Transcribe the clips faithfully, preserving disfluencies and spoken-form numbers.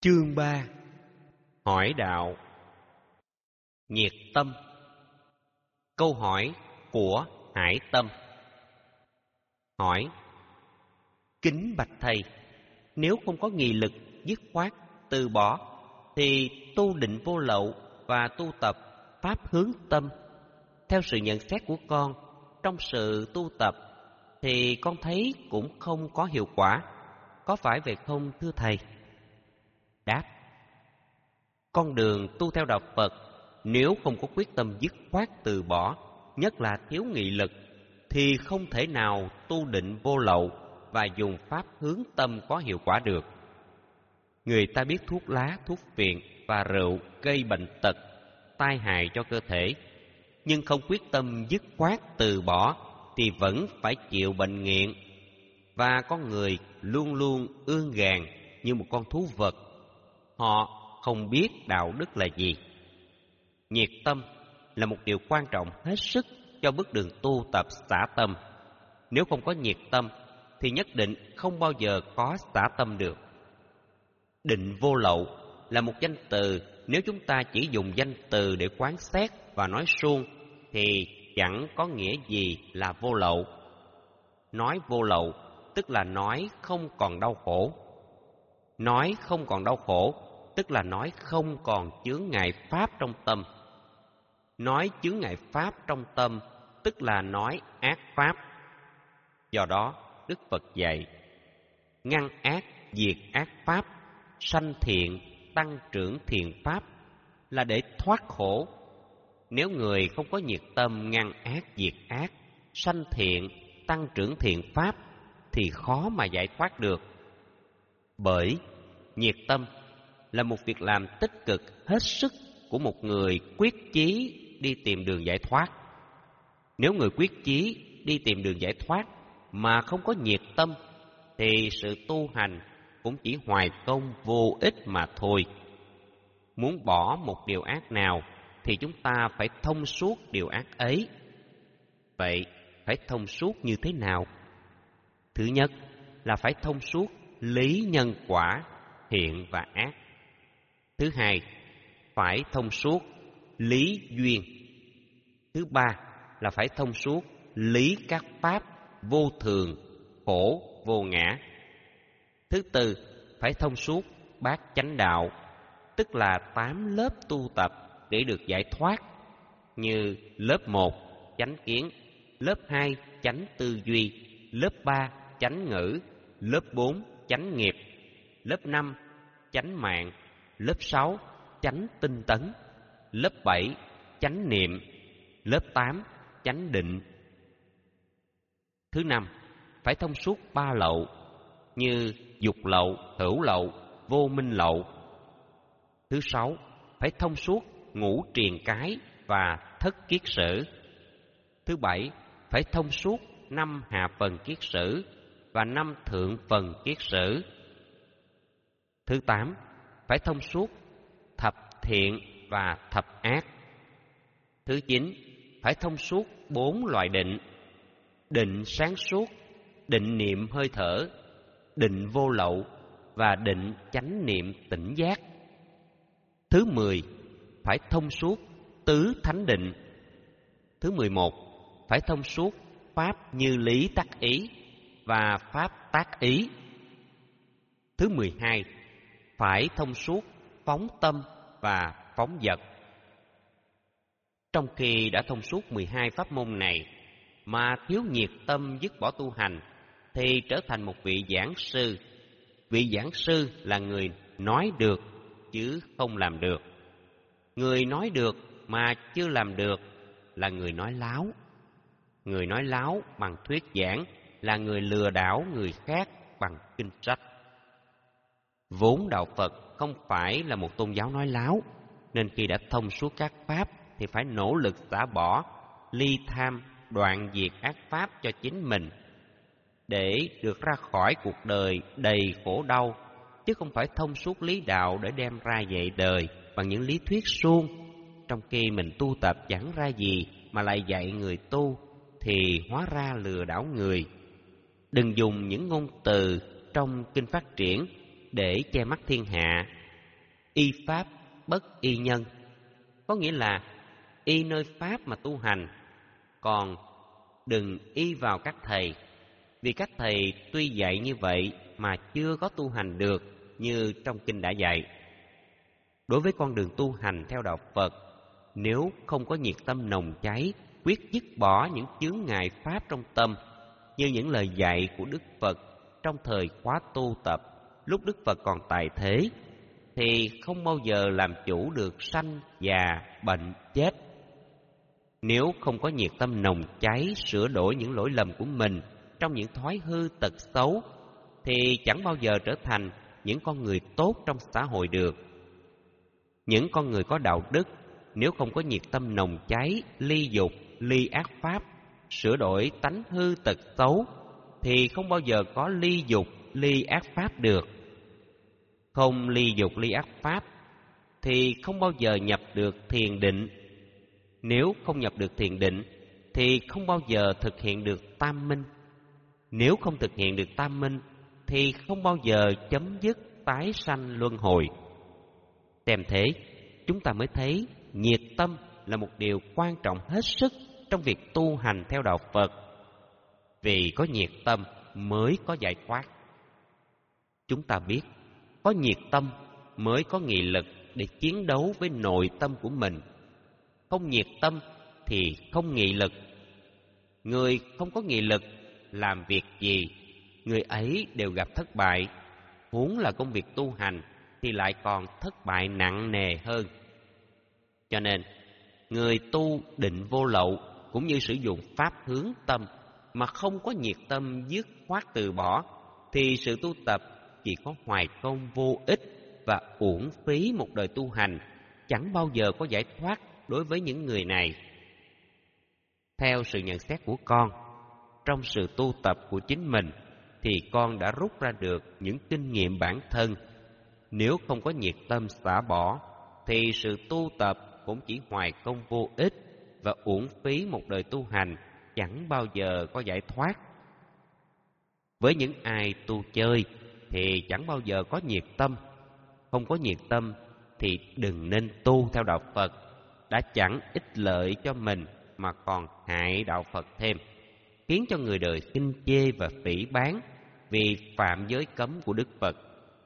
Chương ba. Hỏi đạo. Nhiệt tâm. Câu hỏi của Hải Tâm. Hỏi: kính bạch thầy, nếu không có nghị lực dứt khoát từ bỏ thì tu định vô lậu và tu tập pháp hướng tâm, theo sự nhận xét của con, trong sự tu tập thì con thấy cũng không có hiệu quả, có phải vậy không thưa thầy? Đáp: con đường tu theo đạo Phật, nếu không có quyết tâm dứt khoát từ bỏ, nhất là thiếu nghị lực, thì không thể nào tu định vô lậu và dùng pháp hướng tâm có hiệu quả được. Người ta biết thuốc lá, thuốc phiện và rượu gây bệnh tật, tai hại cho cơ thể, nhưng không quyết tâm dứt khoát từ bỏ thì vẫn phải chịu bệnh nghiện. Và con người luôn luôn ương gàn như một con thú vật. Họ không biết đạo đức là gì. Nhiệt tâm là một điều quan trọng hết sức cho bước đường tu tập xả tâm. Nếu không có nhiệt tâm thì nhất định không bao giờ có xả tâm được. Định vô lậu là một danh từ, nếu chúng ta chỉ dùng danh từ để quán xét và nói suông thì chẳng có nghĩa gì là vô lậu. Nói vô lậu tức là nói không còn đau khổ. Nói không còn đau khổ tức là nói không còn chướng ngại pháp trong tâm. Nói chướng ngại pháp trong tâm tức là nói ác pháp. Do đó Đức Phật dạy: ngăn ác diệt ác pháp, sanh thiện tăng trưởng thiện pháp, là để thoát khổ. Nếu người không có nhiệt tâm ngăn ác diệt ác, sanh thiện tăng trưởng thiện pháp thì khó mà giải thoát được. Bởi nhiệt tâm là một việc làm tích cực hết sức của một người quyết chí đi tìm đường giải thoát. Nếu người quyết chí đi tìm đường giải thoát mà không có nhiệt tâm thì sự tu hành cũng chỉ hoài công vô ích mà thôi. Muốn bỏ một điều ác nào thì chúng ta phải thông suốt điều ác ấy. Vậy phải thông suốt như thế nào? Thứ nhất là phải thông suốt lý nhân quả, thiện và ác. Thứ hai, phải thông suốt lý duyên. Thứ ba là phải thông suốt lý các pháp vô thường, khổ, vô ngã. Thứ tư, phải thông suốt bát chánh đạo, tức là tám lớp tu tập để được giải thoát, như lớp một, chánh kiến, lớp hai, chánh tư duy, lớp ba, chánh ngữ, lớp bốn, chánh nghiệp, lớp năm, chánh mạng, lớp sáu, chánh tinh tấn, lớp bảy, chánh niệm, lớp tám, chánh định. Thứ năm, phải thông suốt ba lậu, như dục lậu, hữu lậu, vô minh lậu. Thứ sáu, phải thông suốt ngũ triền cái và thất kiết sử. Thứ bảy, phải thông suốt năm hạ phần kiết sử và năm thượng phần kiết sử. Thứ tám, phải thông suốt thập thiện và thập ác. Thứ chín, phải thông suốt bốn loại định: định sáng suốt, định niệm hơi thở, định vô lậu và định chánh niệm tỉnh giác. Thứ mười, phải thông suốt tứ thánh định. Thứ mười một, phải thông suốt pháp như lý tác ý và pháp tác ý. Thứ mười hai, phải thông suốt phóng tâm và phóng dật. Trong khi đã thông suốt mười hai pháp môn này mà thiếu nhiệt tâm dứt bỏ tu hành thì trở thành một vị giảng sư. Vị giảng sư là người nói được chứ không làm được. Người nói được mà chưa làm được là người nói láo. Người nói láo bằng thuyết giảng là người lừa đảo người khác bằng kinh sách. Vốn đạo Phật không phải là một tôn giáo nói láo, nên khi đã thông suốt các pháp thì phải nỗ lực xả bỏ, ly tham, đoạn diệt ác pháp cho chính mình, để được ra khỏi cuộc đời đầy khổ đau, chứ không phải thông suốt lý đạo để đem ra dạy đời bằng những lý thuyết suông. Trong khi mình tu tập chẳng ra gì mà lại dạy người tu thì hóa ra lừa đảo người. Đừng dùng những ngôn từ trong kinh phát triển để che mắt thiên hạ, Y pháp bất y nhân, có nghĩa là y nơi pháp mà tu hành, còn đừng y vào các thầy, vì các thầy tuy dạy như vậy mà chưa có tu hành được như trong kinh đã dạy. Đối với con đường tu hành theo đạo Phật, nếu không có nhiệt tâm nồng cháy, quyết dứt bỏ những chướng ngại pháp trong tâm, như những lời dạy của Đức Phật trong thời khóa tu tập, lúc Đức Phật còn tại thế, thì không bao giờ làm chủ được sanh, già, bệnh, chết. Nếu không có nhiệt tâm nồng cháy sửa đổi những lỗi lầm của mình trong những thói hư tật xấu, thì chẳng bao giờ trở thành những con người tốt trong xã hội được. Những con người có đạo đức, nếu không có nhiệt tâm nồng cháy, ly dục, ly ác pháp, sửa đổi tánh hư tật xấu, thì không bao giờ có ly dục, ly ác pháp được. Không ly dục, ly ác pháp, thì không bao giờ nhập được thiền định. Nếu không nhập được thiền định, thì không bao giờ thực hiện được tam minh. Nếu không thực hiện được tam minh, thì không bao giờ chấm dứt tái sanh luân hồi. Xem thế, chúng ta mới thấy nhiệt tâm là một điều quan trọng hết sức trong việc tu hành theo đạo Phật. Vì có nhiệt tâm mới có giải thoát. Chúng ta biết, có nhiệt tâm mới có nghị lực để chiến đấu với nội tâm của mình. Không nhiệt tâm thì không nghị lực. Người không có nghị lực, làm việc gì, người ấy đều gặp thất bại. Huống là công việc tu hành thì lại còn thất bại nặng nề hơn. Cho nên, người tu định vô lậu cũng như sử dụng pháp hướng tâm mà không có nhiệt tâm dứt khoát từ bỏ, thì sự tu tập chỉ có hoài công vô ích và uổng phí một đời tu hành, chẳng bao giờ có giải thoát đối với những người này. Theo sự nhận xét của con, trong sự tu tập của chính mình thì con đã rút ra được những kinh nghiệm bản thân. Nếu không có nhiệt tâm xả bỏ, thì sự tu tập cũng chỉ hoài công vô ích và uổng phí một đời tu hành, chẳng bao giờ có giải thoát. Với những ai tu chơi thì chẳng bao giờ có nhiệt tâm. Không có nhiệt tâm thì đừng nên tu theo đạo Phật, đã chẳng ích lợi cho mình mà còn hại đạo Phật thêm, khiến cho người đời khinh chê và phỉ báng vì phạm giới cấm của Đức Phật.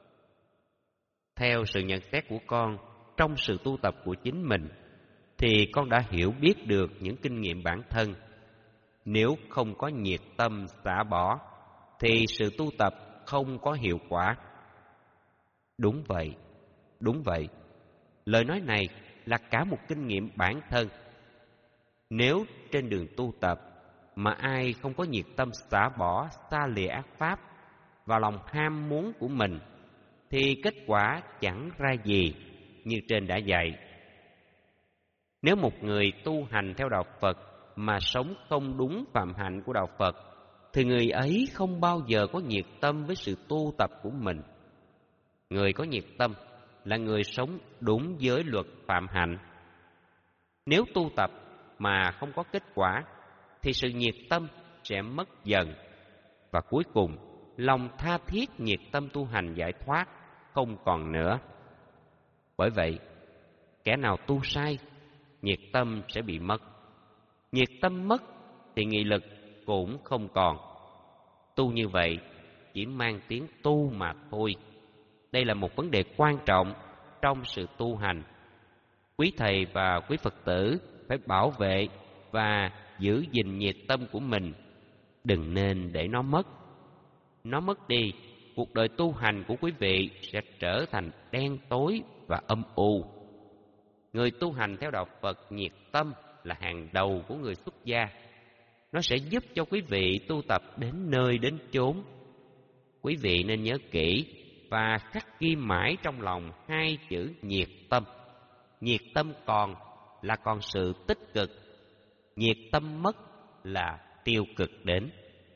Theo sự nhận xét của con, trong sự tu tập của chính mình, thì con đã hiểu biết được những kinh nghiệm bản thân. Nếu không có nhiệt tâm xả bỏ, thì sự tu tập không có hiệu quả. Đúng vậy, đúng vậy. Lời nói này là cả một kinh nghiệm bản thân. Nếu trên đường tu tập mà ai không có nhiệt tâm xả bỏ, xa lìa ác pháp và lòng ham muốn của mình, thì kết quả chẳng ra gì như trên đã dạy. Nếu một người tu hành theo đạo Phật mà sống không đúng phạm hạnh của đạo Phật, thì người ấy không bao giờ có nhiệt tâm với sự tu tập của mình. Người có nhiệt tâm là người sống đúng với luật phạm hạnh. Nếu tu tập mà không có kết quả, thì sự nhiệt tâm sẽ mất dần, và cuối cùng lòng tha thiết nhiệt tâm tu hành giải thoát không còn nữa. Bởi vậy, kẻ nào tu sai, nhiệt tâm sẽ bị mất. Nhiệt tâm mất thì nghị lực cũng không còn. Tu như vậy chỉ mang tiếng tu mà thôi. Đây là một vấn đề quan trọng trong sự tu hành. Quý thầy và quý Phật tử phải bảo vệ và giữ gìn nhiệt tâm của mình, đừng nên để nó mất. Nó mất đi, cuộc đời tu hành của quý vị sẽ trở thành đen tối và âm u. Người tu hành theo đạo Phật nhiệt tâm là hàng đầu của người xuất gia. Nó sẽ giúp cho quý vị tu tập đến nơi đến chốn. Quý vị nên nhớ kỹ và khắc ghi mãi trong lòng hai chữ nhiệt tâm. Nhiệt tâm còn là còn sự tích cực, nhiệt tâm mất là tiêu cực đến.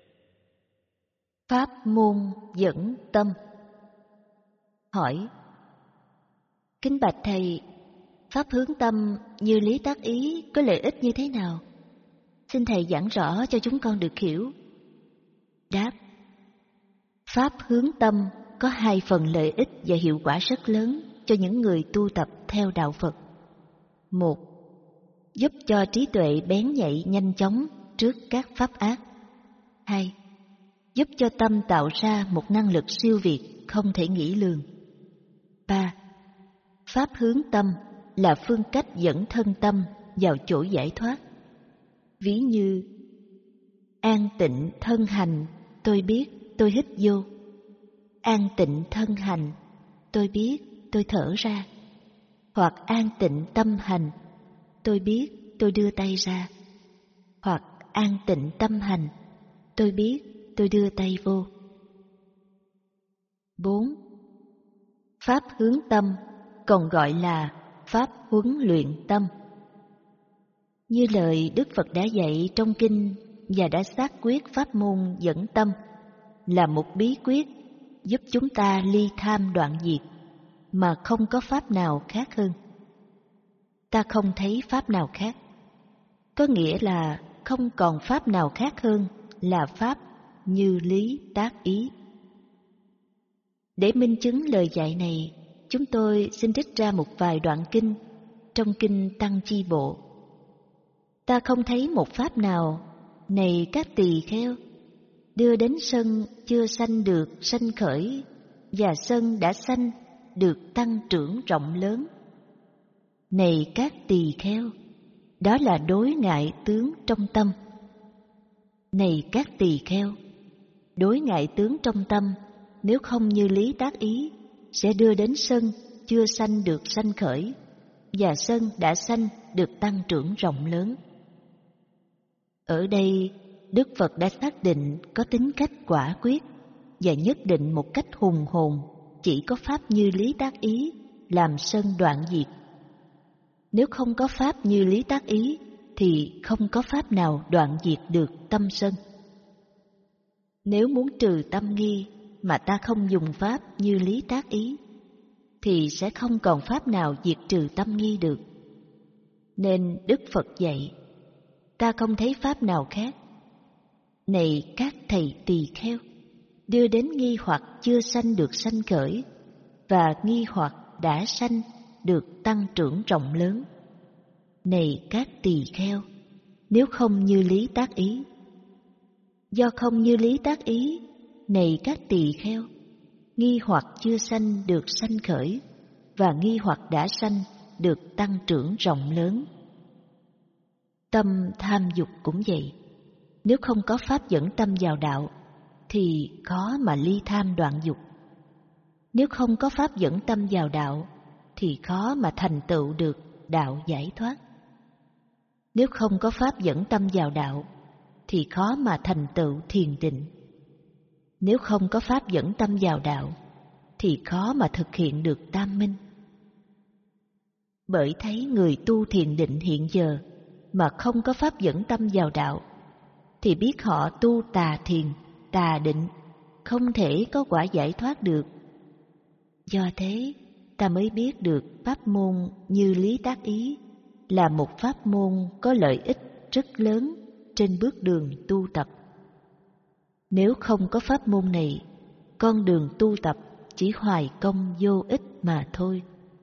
Pháp môn dẫn tâm. Hỏi: kính bạch thầy, pháp hướng tâm như lý tác ý có lợi ích như thế nào? Xin thầy giảng rõ cho chúng con được hiểu. Đáp: pháp hướng tâm có hai phần lợi ích và hiệu quả rất lớn. cho những người tu tập theo đạo Phật. Một, giúp cho trí tuệ bén nhạy nhanh chóng trước các pháp ác. Hai, giúp cho tâm tạo ra một năng lực siêu việt không thể nghĩ lường. Ba, pháp hướng tâm là phương cách dẫn thân tâm vào chỗ giải thoát. Ví như an tịnh thân hành, tôi biết tôi hít vô. An tịnh thân hành, tôi biết tôi thở ra. Hoặc an tịnh tâm hành, tôi biết tôi đưa tay ra. Hoặc an tịnh tâm hành, tôi biết tôi đưa tay vô. Bốn, pháp hướng tâm còn gọi là pháp huấn luyện tâm. Như lời Đức Phật đã dạy trong kinh và đã xác quyết pháp môn dẫn tâm là một bí quyết giúp chúng ta ly tham đoạn diệt, mà không có pháp nào khác hơn. Ta không thấy pháp nào khác, có nghĩa là không còn pháp nào khác hơn là pháp như lý tác ý. Để minh chứng lời dạy này, chúng tôi xin trích ra một vài đoạn kinh trong kinh Tăng Chi Bộ. Ta không thấy một pháp nào, này các tỳ kheo, đưa đến sân chưa sanh được sanh khởi, và sân đã sanh được tăng trưởng rộng lớn. Này các tỳ kheo, đó là đối ngại tướng trong tâm. Này các tỳ kheo, đối ngại tướng trong tâm nếu không như lý tác ý sẽ đưa đến sân chưa sanh được sanh khởi, và sân đã sanh được tăng trưởng rộng lớn. Ở đây, Đức Phật đã xác định có tính cách quả quyết và nhất định một cách hùng hồn chỉ có pháp như lý tác ý làm sân đoạn diệt. Nếu không có pháp như lý tác ý thì không có pháp nào đoạn diệt được tâm sân. Nếu muốn trừ tâm nghi mà ta không dùng pháp như lý tác ý thì sẽ không còn pháp nào diệt trừ tâm nghi được. Nên Đức Phật dạy, ta không thấy pháp nào khác. Này các thầy tỳ kheo, đưa đến nghi hoặc chưa sanh được sanh khởi, và nghi hoặc đã sanh được tăng trưởng rộng lớn. Này các tỳ kheo, nếu không như lý tác ý. Do không như lý tác ý, này các tỳ kheo, nghi hoặc chưa sanh được sanh khởi, và nghi hoặc đã sanh được tăng trưởng rộng lớn. Tâm tham dục cũng vậy. Nếu không có pháp dẫn tâm vào đạo thì khó mà ly tham đoạn dục. Nếu không có pháp dẫn tâm vào đạo thì khó mà thành tựu được đạo giải thoát. Nếu không có pháp dẫn tâm vào đạo thì khó mà thành tựu thiền định. Nếu không có pháp dẫn tâm vào đạo thì khó mà thực hiện được tam minh. Bởi thấy người tu thiền định hiện giờ mà không có pháp dẫn tâm vào đạo thì biết họ tu tà thiền, tà định, không thể có quả giải thoát được. Do thế, ta mới biết được pháp môn như lý tác ý là một pháp môn có lợi ích rất lớn trên bước đường tu tập. Nếu không có pháp môn này, con đường tu tập chỉ hoài công vô ích mà thôi.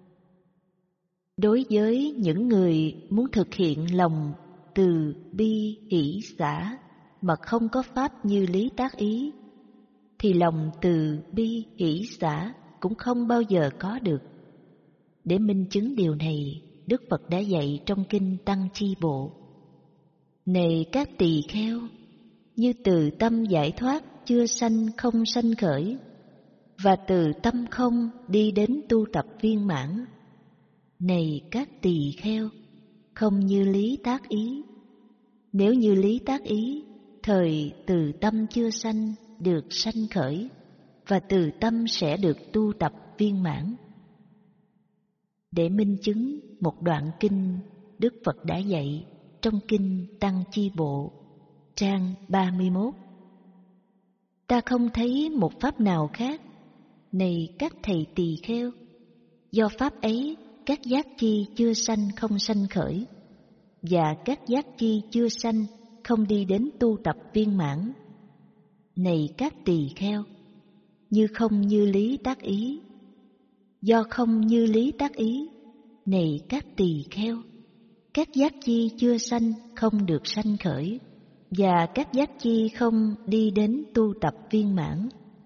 Đối với những người muốn thực hiện lòng từ bi hỷ xả mà không có pháp như lý tác ý, thì lòng từ bi hỷ xả cũng không bao giờ có được. Để minh chứng điều này, Đức Phật đã dạy trong kinh Tăng Chi Bộ. Này các tỳ kheo, như từ tâm giải thoát chưa sanh không sanh khởi, và từ tâm không đi đến tu tập viên mãn. Này các tỳ kheo, không như lý tác ý. Nếu như lý tác ý, thời từ tâm chưa sanh được sanh khởi, và từ tâm sẽ được tu tập viên mãn. Để minh chứng một đoạn kinh Đức Phật đã dạy trong kinh Tăng Chi Bộ, trang ba mươi mốt. Ta không thấy một pháp nào khác, này các thầy tỳ kheo, do pháp ấy các giác chi chưa sanh không sanh khởi, và các giác chi chưa sanh không đi đến tu tập viên mãn. Này các tỳ kheo, như không như lý tác ý. do không như lý tác ý. Này các tỳ kheo, các giác chi chưa sanh không được sanh khởi, và các giác chi không đi đến tu tập viên mãn.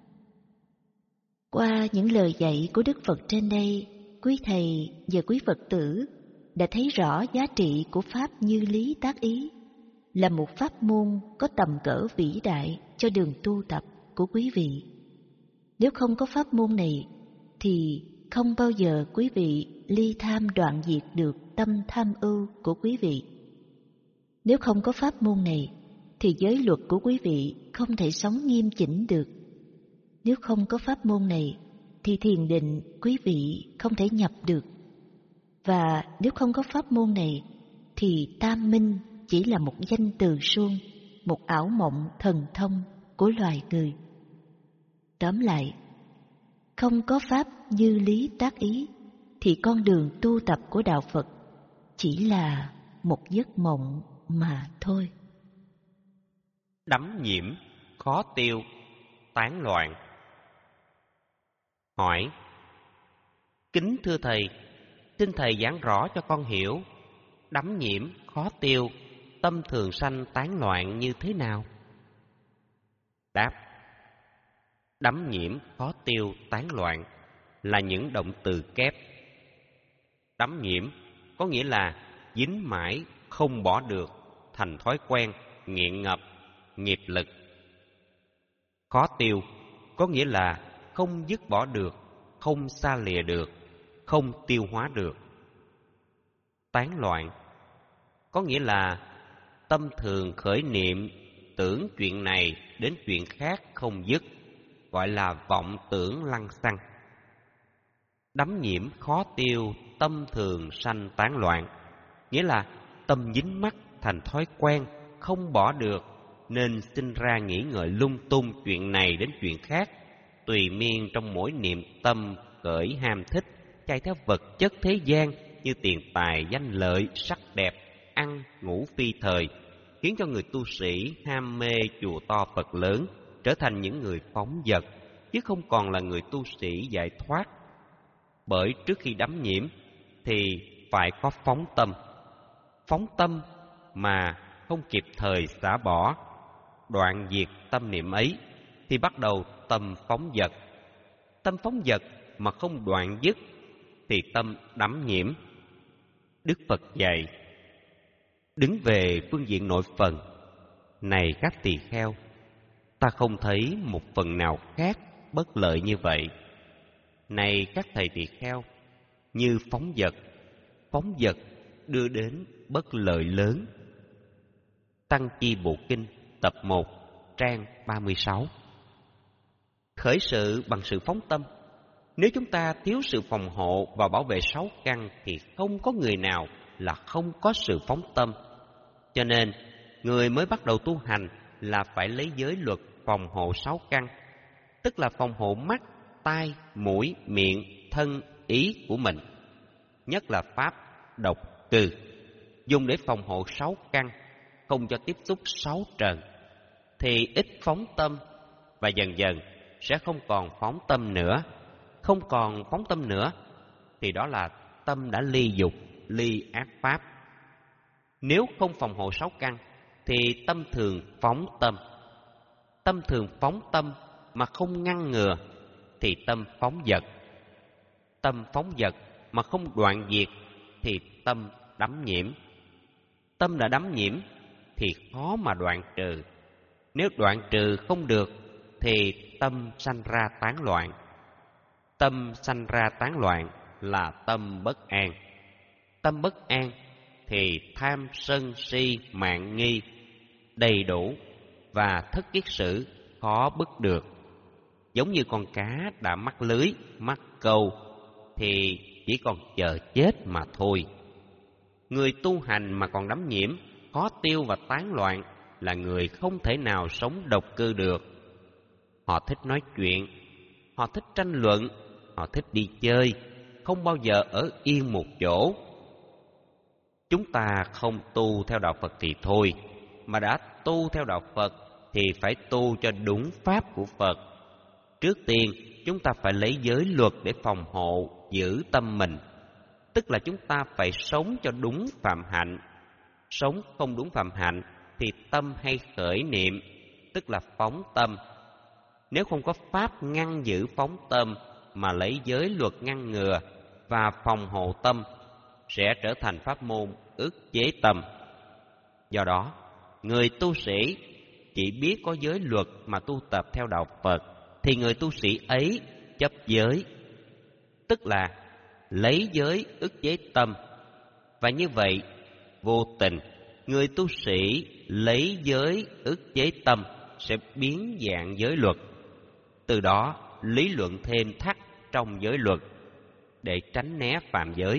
Qua những lời dạy của Đức Phật trên đây, quý thầy và quý Phật tử đã thấy rõ giá trị của Pháp như lý tác ý, là một pháp môn có tầm cỡ vĩ đại cho đường tu tập của quý vị. Nếu không có pháp môn này, thì không bao giờ quý vị ly tham đoạn diệt được tâm tham ưu của quý vị. Nếu không có pháp môn này, thì giới luật của quý vị không thể sống nghiêm chỉnh được. Nếu không có pháp môn này, thì thiền định quý vị không thể nhập được. Và nếu không có pháp môn này, thì tam minh chỉ là một danh từ suông, một ảo mộng thần thông của loài người. Tóm lại, không có pháp như lý tác ý, thì con đường tu tập của Đạo Phật chỉ là một giấc mộng mà thôi. Đắm nhiễm, khó tiêu, tán loạn. Hỏi: Kính thưa Thầy, xin Thầy giảng rõ cho con hiểu, đắm nhiễm, khó tiêu, tâm thường sanh tán loạn như thế nào? Đáp: Đắm nhiễm, khó tiêu, tán loạn là những động từ kép. Đắm nhiễm có nghĩa là dính mãi, không bỏ được, thành thói quen, nghiện ngập, nghiệp lực. Khó tiêu có nghĩa là không dứt bỏ được, không xa lìa được, không tiêu hóa được. Tán loạn có nghĩa là tâm thường khởi niệm, tưởng chuyện này đến chuyện khác không dứt, gọi là vọng tưởng lăng xăng. Đắm nhiễm khó tiêu, tâm thường sanh tán loạn, nghĩa là tâm dính mắc thành thói quen, không bỏ được, nên sinh ra nghĩ ngợi lung tung chuyện này đến chuyện khác, tùy miên trong mỗi niệm tâm khởi ham thích, chạy theo vật chất thế gian như tiền tài, danh lợi, sắc đẹp, ăn, ngủ phi thời, khiến cho người tu sĩ ham mê chùa to Phật lớn, trở thành những người phóng dật, chứ không còn là người tu sĩ giải thoát. Bởi trước khi đắm nhiễm thì phải có phóng tâm. Phóng tâm mà không kịp thời xả bỏ, đoạn diệt tâm niệm ấy, thì bắt đầu tâm phóng dật. Tâm phóng dật mà không đoạn dứt thì tâm đắm nhiễm. Đức Phật dạy: Đứng về phương diện nội phần, này các tỳ kheo, ta không thấy một phần nào khác bất lợi như vậy. Này các thầy tỳ kheo, như phóng dật, phóng dật đưa đến bất lợi lớn. Tăng Chi Bộ Kinh tập một, trang ba mươi sáu. Khởi sự bằng sự phóng tâm. Nếu chúng ta thiếu sự phòng hộ và bảo vệ sáu căn, thì không có người nào là không có sự phóng tâm. Cho nên, người mới bắt đầu tu hành là phải lấy giới luật phòng hộ sáu căn, tức là phòng hộ mắt, tai, mũi, miệng, thân, ý của mình. Nhất là pháp độc cư, dùng để phòng hộ sáu căn, không cho tiếp xúc sáu trần, thì ít phóng tâm, và dần dần sẽ không còn phóng tâm nữa. Không còn phóng tâm nữa thì đó là tâm đã ly dục, ly ác pháp. Nếu không phòng hộ sáu căn thì tâm thường phóng tâm. Tâm thường phóng tâm mà không ngăn ngừa thì tâm phóng dật. Tâm phóng dật mà không đoạn diệt thì tâm đắm nhiễm. Tâm đã đắm nhiễm thì khó mà đoạn trừ. Nếu đoạn trừ không được thì tâm sanh ra tán loạn. Tâm sanh ra tán loạn là tâm bất an. Tâm bất an thì tham sân si mạn nghi đầy đủ và thất kiết sử khó bứt được. Giống như con cá đã mắc lưới, mắc câu thì chỉ còn chờ chết mà thôi. Người tu hành mà còn đắm nhiễm, khó tiêu và tán loạn là người không thể nào sống độc cư được. Họ thích nói chuyện, họ thích tranh luận, họ thích đi chơi, không bao giờ ở yên một chỗ. Chúng ta không tu theo đạo Phật thì thôi, mà đã tu theo đạo Phật thì phải tu cho đúng pháp của Phật. Trước tiên, chúng ta phải lấy giới luật để phòng hộ, giữ tâm mình. Tức là chúng ta phải sống cho đúng phạm hạnh. Sống không đúng phạm hạnh thì tâm hay khởi niệm, tức là phóng tâm. Nếu không có pháp ngăn giữ phóng tâm mà lấy giới luật ngăn ngừa và phòng hộ tâm, sẽ trở thành pháp môn ức chế tâm. Do đó, người tu sĩ chỉ biết có giới luật mà tu tập theo đạo Phật thì người tu sĩ ấy chấp giới, tức là lấy giới ức chế tâm. Và như vậy, vô tình, người tu sĩ lấy giới ức chế tâm sẽ biến dạng giới luật, từ đó lý luận thêm thắt trong giới luật để tránh né phạm giới.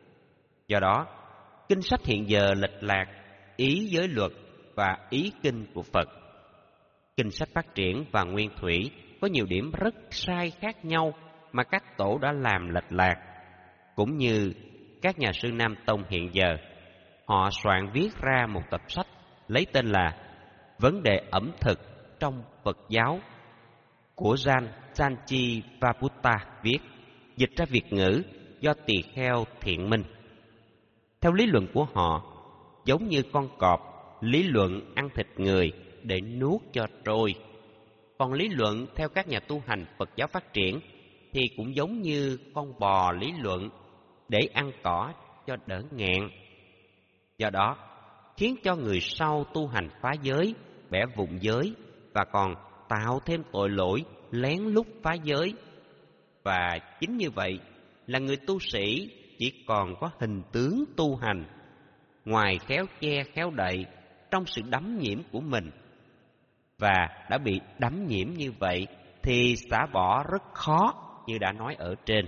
Do đó, kinh sách hiện giờ lệch lạc ý giới luật và ý kinh của Phật. Kinh sách phát triển và nguyên thủy có nhiều điểm rất sai khác nhau mà các tổ đã làm lệch lạc. Cũng như các nhà sư Nam Tông hiện giờ, họ soạn viết ra một tập sách lấy tên là Vấn đề ẩm thực trong Phật giáo của Jan Sanchi Vaputta viết, dịch ra Việt ngữ do tỳ kheo Thiện Minh. Theo lý luận của họ, giống như con cọp lý luận ăn thịt người để nuốt cho trôi. Còn lý luận theo các nhà tu hành Phật giáo phát triển thì cũng giống như con bò lý luận để ăn cỏ cho đỡ nghẹn. Do đó, khiến cho người sau tu hành phá giới, bẻ vụn giới và còn tạo thêm tội lỗi lén lút phá giới. Và chính như vậy là người tu sĩ chỉ còn có hình tướng tu hành, ngoài khéo che khéo đậy trong sự đắm nhiễm của mình. Và đã bị đắm nhiễm như vậy thì xả bỏ rất khó, như đã nói ở trên.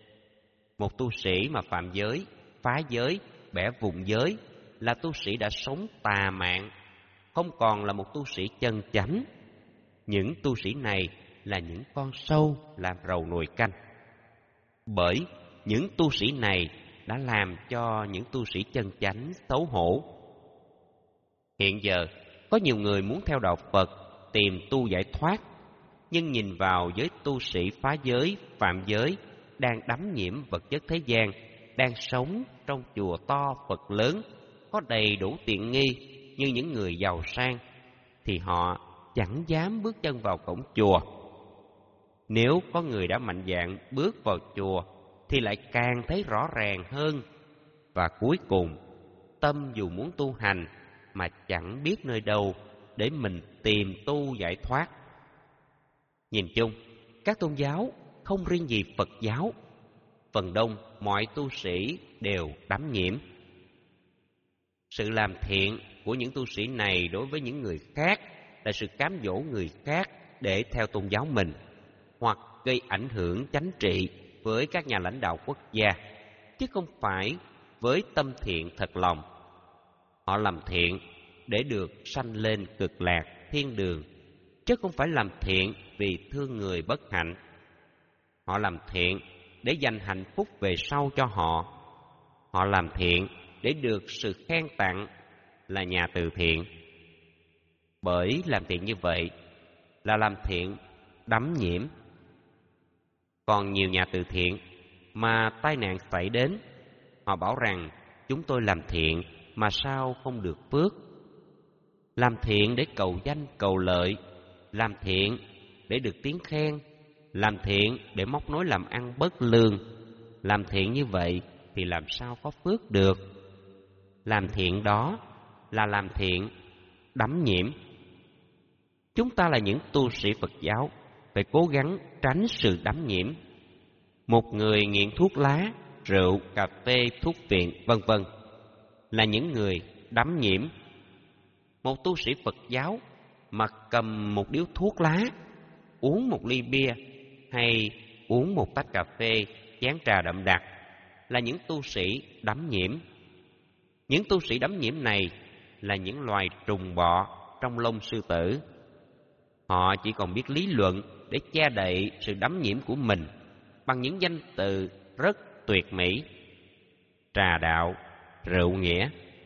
Một tu sĩ mà phạm giới, phá giới, bẻ vụn giới là tu sĩ đã sống tà mạn, không còn là một tu sĩ chân chánh. Những tu sĩ này là những con sâu làm rầu nồi canh. Bởi những tu sĩ này đã làm cho những tu sĩ chân chánh xấu hổ. Hiện giờ, có nhiều người muốn theo đạo Phật tìm tu giải thoát, nhưng nhìn vào giới tu sĩ phá giới, phạm giới, đang đắm nhiễm vật chất thế gian, đang sống trong chùa to Phật lớn, có đầy đủ tiện nghi như những người giàu sang, thì họ chẳng dám bước chân vào cổng chùa. Nếu có người đã mạnh dạn bước vào chùa thì lại càng thấy rõ ràng hơn. Và cuối cùng, tâm dù muốn tu hành mà chẳng biết nơi đâu để mình tìm tu giải thoát. Nhìn chung, các tôn giáo không riêng gì Phật giáo, phần đông mọi tu sĩ đều đắm nhiễm. Sự làm thiện của những tu sĩ này đối với những người khác là sự cám dỗ người khác để theo tôn giáo mình, hoặc gây ảnh hưởng chánh trị với các nhà lãnh đạo quốc gia, chứ không phải với tâm thiện thật lòng. Họ làm thiện để được sanh lên cực lạc thiên đường, chứ không phải làm thiện vì thương người bất hạnh. Họ làm thiện để dành hạnh phúc về sau cho họ. Họ làm thiện để được sự khen tặng là nhà từ thiện. Bởi làm thiện như vậy là làm thiện đắm nhiễm. Còn nhiều nhà từ thiện mà tai nạn xảy đến, họ bảo rằng chúng tôi làm thiện mà sao không được phước. Làm thiện để cầu danh cầu lợi, làm thiện để được tiếng khen, làm thiện để móc nối làm ăn bất lương. Làm thiện như vậy thì làm sao có phước được. Làm thiện đó là làm thiện đắm nhiễm. Chúng ta là những tu sĩ Phật giáo phải cố gắng tránh sự đắm nhiễm. Một người nghiện thuốc lá, rượu, cà phê, thuốc viện, vân vân là những người đắm nhiễm. Một tu sĩ Phật giáo mà cầm một điếu thuốc lá, uống một ly bia hay uống một tách cà phê, chén trà đậm đặc là những tu sĩ đắm nhiễm. Những tu sĩ đắm nhiễm này là những loài trùng bọ trong lông sư tử. Họ chỉ còn biết lý luận để che đậy sự đắm nhiễm của mình bằng những danh từ rất tuyệt mỹ: trà đạo, rượu nghĩa.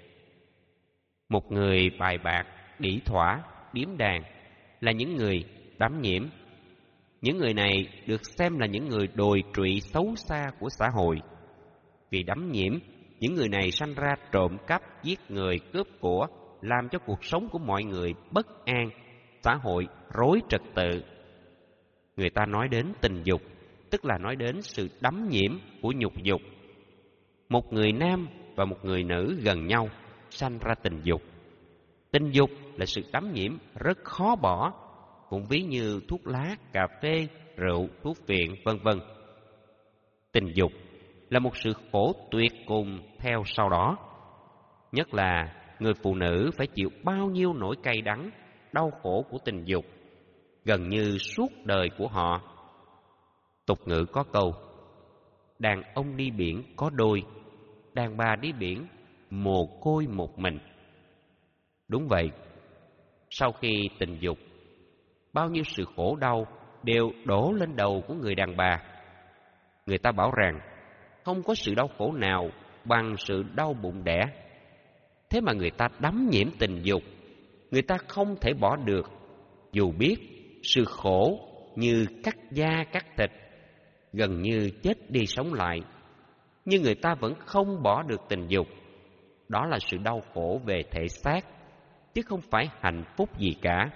Một người bài bạc, đĩ thỏa, điếm đàn là những người đắm nhiễm. Những người này được xem là những người đồi trụy xấu xa của xã hội. Vì đắm nhiễm, những người này sanh ra trộm cắp, giết người, cướp của, làm cho cuộc sống của mọi người bất an, xã hội rối trật tự. Người ta nói đến tình dục, tức là nói đến sự đắm nhiễm của nhục dục. Một người nam và một người nữ gần nhau, sanh ra tình dục. Tình dục là sự đắm nhiễm rất khó bỏ, cũng ví như thuốc lá, cà phê, rượu, thuốc viện, vân vân. Tình dục là một sự khổ tuyệt cùng theo sau đó. Nhất là người phụ nữ phải chịu bao nhiêu nỗi cay đắng, đau khổ của tình dục, gần như suốt đời của họ. Tục ngữ có câu: đàn ông đi biển có đôi, đàn bà đi biển mồ côi một mình. Đúng vậy, sau khi tình dục, bao nhiêu sự khổ đau đều đổ lên đầu của người đàn bà. Người ta bảo rằng không có sự đau khổ nào bằng sự đau bụng đẻ. Thế mà người ta đắm nhiễm tình dục, người ta không thể bỏ được, dù biết sự khổ như cắt da cắt thịt, gần như chết đi sống lại, nhưng người ta vẫn không bỏ được tình dục. Đó là sự đau khổ về thể xác, chứ không phải hạnh phúc gì cả.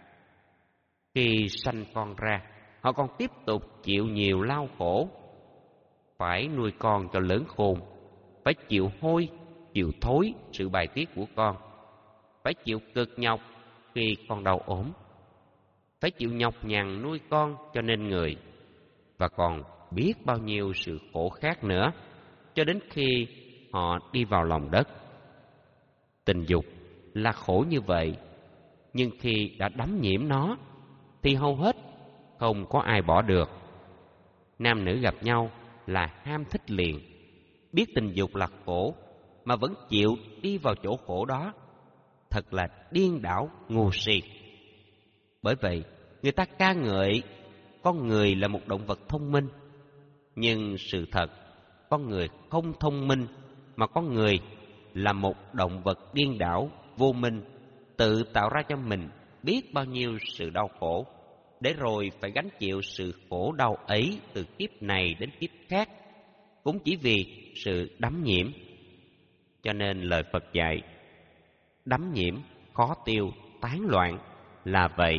Khi sanh con ra, họ còn tiếp tục chịu nhiều lao khổ. Phải nuôi con cho lớn khôn, phải chịu hôi, chịu thối sự bài tiết của con, phải chịu cực nhọc khi con đau ốm, phải chịu nhọc nhằn nuôi con cho nên người, và còn biết bao nhiêu sự khổ khác nữa, cho đến khi họ đi vào lòng đất. Tình dục là khổ như vậy, nhưng khi đã đắm nhiễm nó thì hầu hết không có ai bỏ được. Nam nữ gặp nhau là ham thích liền, biết tình dục là khổ mà vẫn chịu đi vào chỗ khổ đó, thật là điên đảo ngu si. Bởi vậy người ta ca ngợi con người là một động vật thông minh, nhưng sự thật con người không thông minh, mà con người là một động vật điên đảo vô minh, tự tạo ra cho mình biết bao nhiêu sự đau khổ, để rồi phải gánh chịu sự khổ đau ấy từ kiếp này đến kiếp khác, cũng chỉ vì sự đắm nhiễm. Cho nên lời Phật dạy, đắm nhiễm khó tiêu, tán loạn là vậy.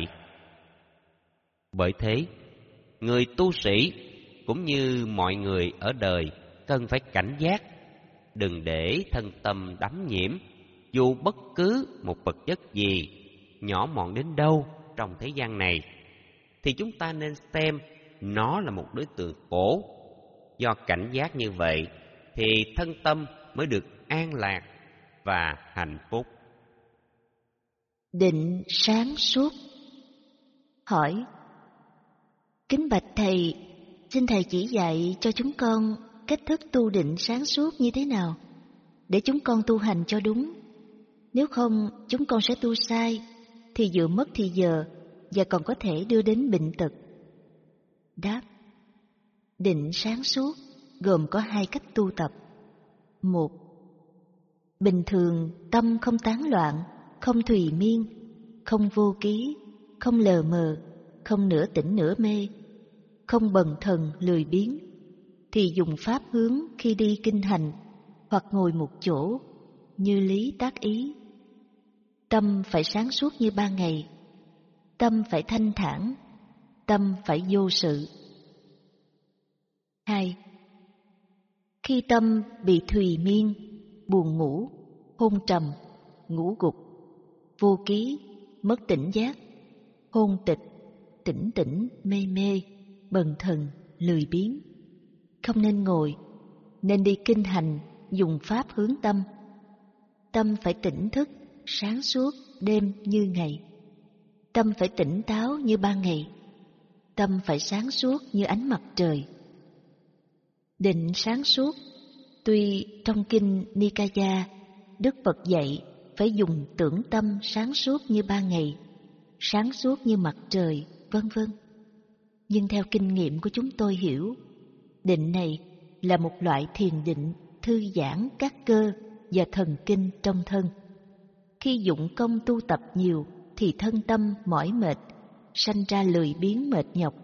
Bởi thế, người tu sĩ cũng như mọi người ở đời cần phải cảnh giác, đừng để thân tâm đắm nhiễm dù bất cứ một vật chất gì nhỏ mọn đến đâu trong thế gian này, thì chúng ta nên xem nó là một đối tượng khổ. Do cảnh giác như vậy thì thân tâm mới được an lạc và hạnh phúc. Định sáng suốt. Hỏi: kính bạch thầy, xin thầy chỉ dạy cho chúng con cách thức tu định sáng suốt như thế nào, để chúng con tu hành cho đúng. Nếu không, chúng con sẽ tu sai, thì vừa mất thì giờ, và còn có thể đưa đến bệnh tật. Đáp: định sáng suốt gồm có hai cách tu tập. Một, bình thường tâm không tán loạn, không thùy miên, không vô ký, không lờ mờ, không nửa tỉnh nửa mê, không bần thần lười biếng, thì dùng pháp hướng khi đi kinh hành hoặc ngồi một chỗ như lý tác ý. Tâm phải sáng suốt như ban ngày, tâm phải thanh thản, tâm phải vô sự. Hai, khi tâm bị thùy miên, buồn ngủ, hôn trầm, ngủ gục, vô ký, mất tỉnh giác, hôn tịch, tỉnh tỉnh, mê mê, bần thần, lười biếng, không nên ngồi, nên đi kinh hành dùng pháp hướng tâm. Tâm phải tỉnh thức, sáng suốt, đêm như ngày. Tâm phải tỉnh táo như ban ngày. Tâm phải sáng suốt như ánh mặt trời. Định sáng suốt, tuy trong kinh Nikaya, Đức Phật dạy phải dùng tưởng tâm sáng suốt như ban ngày, sáng suốt như mặt trời, vân vân. Nhưng theo kinh nghiệm của chúng tôi hiểu, định này là một loại thiền định thư giãn các cơ và thần kinh trong thân. Khi dụng công tu tập nhiều thì thân tâm mỏi mệt, sanh ra lười biếng mệt nhọc,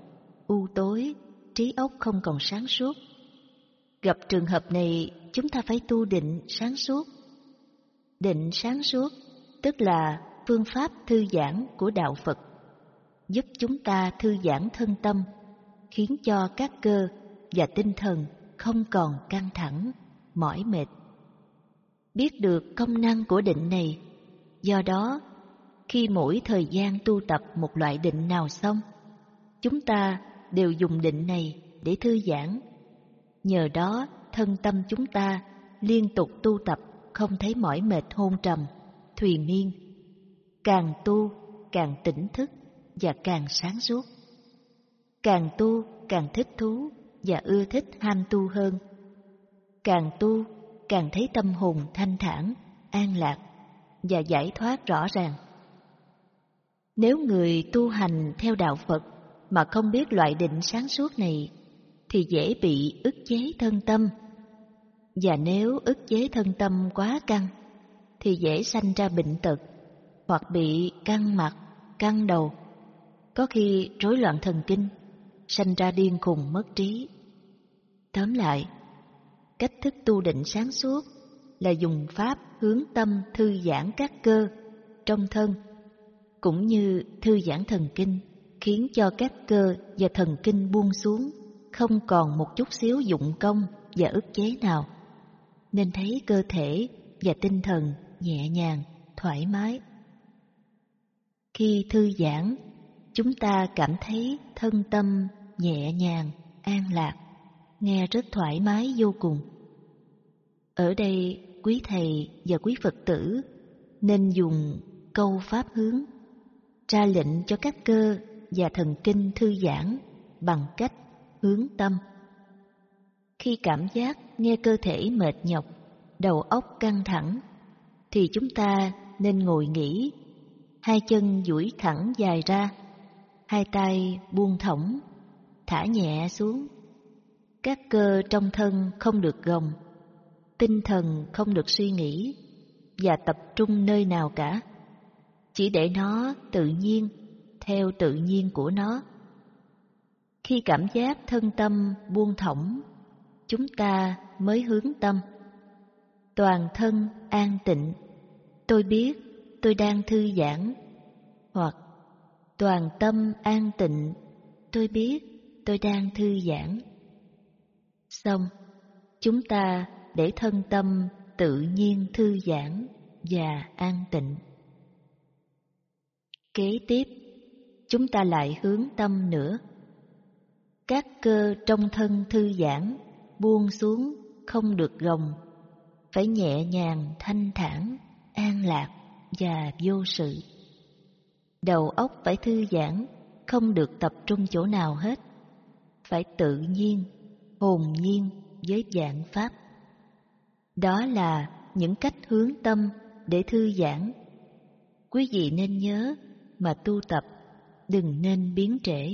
u tối, trí óc không còn sáng suốt. Gặp trường hợp này, chúng ta phải tu định sáng suốt. Định sáng suốt tức là phương pháp thư giãn của đạo Phật, giúp chúng ta thư giãn thân tâm, khiến cho các cơ và tinh thần không còn căng thẳng, mỏi mệt. Biết được công năng của định này, do đó khi mỗi thời gian tu tập một loại định nào xong, chúng ta đều dùng định này để thư giãn. Nhờ đó thân tâm chúng ta liên tục tu tập không thấy mỏi mệt hôn trầm, thùy miên. Càng tu càng tỉnh thức và càng sáng suốt. Càng tu càng thích thú và ưa thích ham tu hơn. Càng tu càng thấy tâm hồn thanh thản, an lạc và giải thoát rõ ràng. Nếu người tu hành theo đạo Phật mà không biết loại định sáng suốt này thì dễ bị ức chế thân tâm. Và nếu ức chế thân tâm quá căng thì dễ sanh ra bệnh tật, hoặc bị căng mặt, căng đầu, có khi rối loạn thần kinh, sanh ra điên khùng mất trí. Tóm lại, cách thức tu định sáng suốt là dùng pháp hướng tâm thư giãn các cơ trong thân, cũng như thư giãn thần kinh, khiến cho các cơ và thần kinh buông xuống, không còn một chút xíu dụng công và ức chế nào, nên thấy cơ thể và tinh thần nhẹ nhàng, thoải mái. Khi thư giãn, chúng ta cảm thấy thân tâm nhẹ nhàng, an lạc, nghe rất thoải mái vô cùng. Ở đây, quý thầy và quý Phật tử nên dùng câu pháp hướng, ra lệnh cho các cơ và thần kinh thư giãn bằng cách hướng tâm. Khi cảm giác nghe cơ thể mệt nhọc, đầu óc căng thẳng, thì chúng ta nên ngồi nghỉ, hai chân duỗi thẳng dài ra, hai tay buông thõng, thả nhẹ xuống. Các cơ trong thân không được gồng, tinh thần không được suy nghĩ và tập trung nơi nào cả. Chỉ để nó tự nhiên, theo tự nhiên của nó. Khi cảm giác thân tâm buông thõng, chúng ta mới hướng tâm. Toàn thân an tịnh, tôi biết tôi đang thư giãn. Hoặc toàn tâm an tịnh, tôi biết tôi đang thư giãn. Xong, chúng ta để thân tâm tự nhiên thư giãn và an tịnh. Kế tiếp, chúng ta lại hướng tâm nữa. Các cơ trong thân thư giãn, buông xuống, không được gồng, phải nhẹ nhàng, thanh thản, an lạc và vô sự. Đầu óc phải thư giãn, không được tập trung chỗ nào hết, phải tự nhiên, hồn nhiên với vạn pháp. Đó là những cách hướng tâm để thư giãn. Quý vị nên nhớ mà tu tập, đừng nên biến trễ.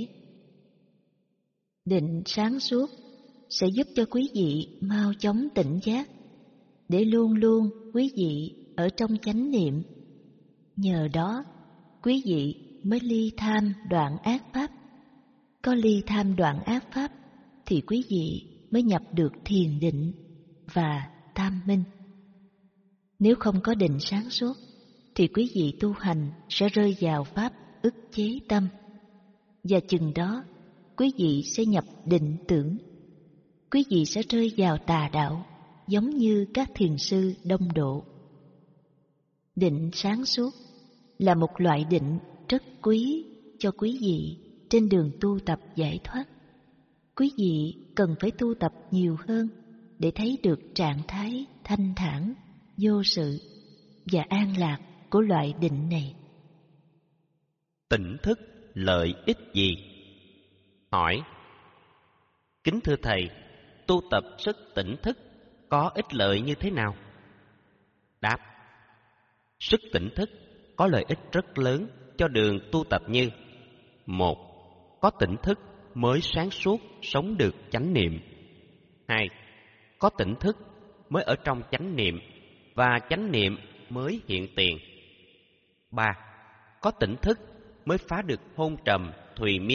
Định sáng suốt sẽ giúp cho quý vị mau chóng tỉnh giác, để luôn luôn quý vị ở trong chánh niệm. Nhờ đó, quý vị mới ly tham đoạn ác pháp. Có ly tham đoạn ác pháp thì quý vị mới nhập được thiền định và tam minh. Nếu không có định sáng suốt thì quý vị tu hành sẽ rơi vào pháp ức chế tâm, và chừng đó quý vị sẽ nhập định tưởng. Quý vị sẽ rơi vào tà đạo, giống như các thiền sư đông độ. Định sáng suốt là một loại định rất quý cho quý vị trên đường tu tập giải thoát. Quý vị cần phải tu tập nhiều hơn để thấy được trạng thái thanh thản, vô sự và an lạc của loại định này. Tỉnh thức lợi ích gì? Hỏi: kính thưa thầy, tu tập sức tỉnh thức có ích lợi như thế nào? Đáp: sức tỉnh thức có lợi ích rất lớn cho đường tu tập như: một. Có tỉnh thức mới sáng suốt sống được chánh niệm. Hai. Có tỉnh thức mới ở trong chánh niệm và chánh niệm mới hiện tiền. Ba. Có tỉnh thức mới phá được hôn trầm, thùy miên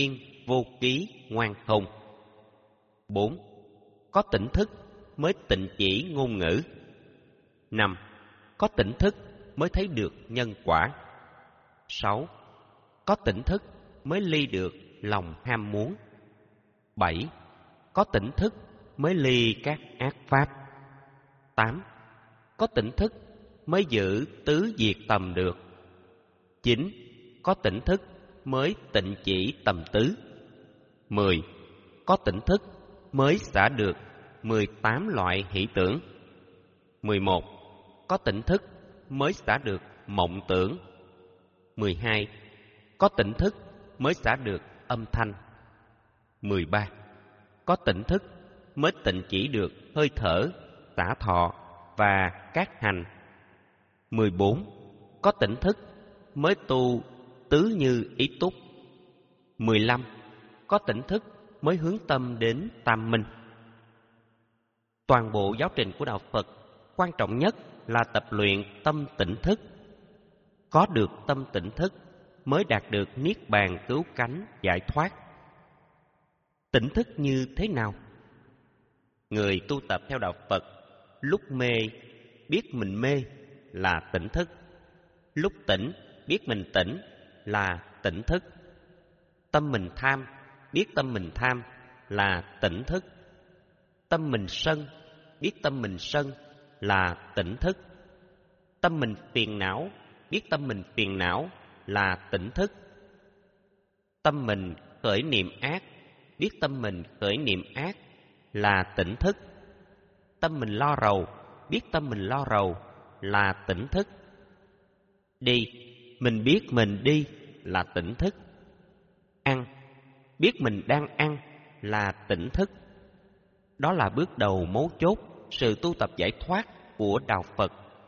vô ký, ngoan không. Bốn. Có tỉnh thức mới tịnh chỉ ngôn ngữ. Năm. Có tỉnh thức mới thấy được nhân quả. Sáu. Có tỉnh thức mới ly được lòng ham muốn. Bảy. Có tỉnh thức mới ly các ác pháp. Tám. Có tỉnh thức mới giữ tứ diệt tầm được. Chín. Có tỉnh thức mới tịnh chỉ tầm tứ. Mười. Có tỉnh thức mới xả được mười tám loại hỷ tưởng. Mười một. Có tỉnh thức mới xả được mộng tưởng. Mười hai. Có tỉnh thức mới xả được âm thanh. Mười ba. Có tỉnh thức mới tịnh chỉ được hơi thở, xả thọ và các hành. Mười bốn. Có tỉnh thức mới tu tứ như ý túc. Mười lăm. Có tỉnh thức mới hướng tâm đến tam minh. Toàn bộ giáo trình của Đạo Phật quan trọng nhất là tập luyện tâm tỉnh thức. Có được tâm tỉnh thức mới đạt được niết bàn cứu cánh giải thoát. Tỉnh thức như thế nào? Người tu tập theo Đạo Phật lúc mê biết mình mê là tỉnh thức, lúc tỉnh biết mình tỉnh là tỉnh thức. Tâm mình tham biết tâm mình tham là tỉnh thức. Tâm mình sân biết tâm mình sân là tỉnh thức. Tâm mình phiền não biết tâm mình phiền não là tỉnh thức. Tâm mình khởi niệm ác biết tâm mình khởi niệm ác là tỉnh thức. Tâm mình lo rầu biết tâm mình lo rầu là tỉnh thức. Đi, mình biết mình đi là tỉnh thức. Ăn, biết mình đang ăn là tỉnh thức. Đó là bước đầu mấu chốt sự tu tập giải thoát của Đạo Phật.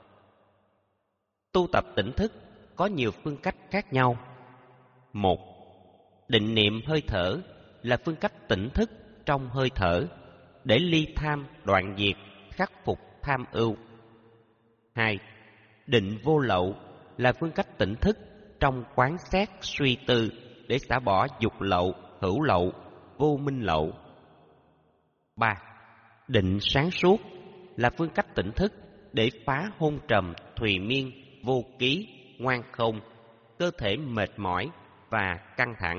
Tu tập tỉnh thức có nhiều phương cách khác nhau. Một. Định niệm hơi thở là phương cách tỉnh thức trong hơi thở để ly tham đoạn diệt, khắc phục tham ưu. Hai. Định vô lậu là phương cách tỉnh thức trong quán xét suy tư để xả bỏ dục lậu, hữu lậu, vô minh lậu. Ba. Định sáng suốt là phương cách tỉnh thức để phá hôn trầm, thùy miên, vô ký, ngoan không, cơ thể mệt mỏi và căng thẳng.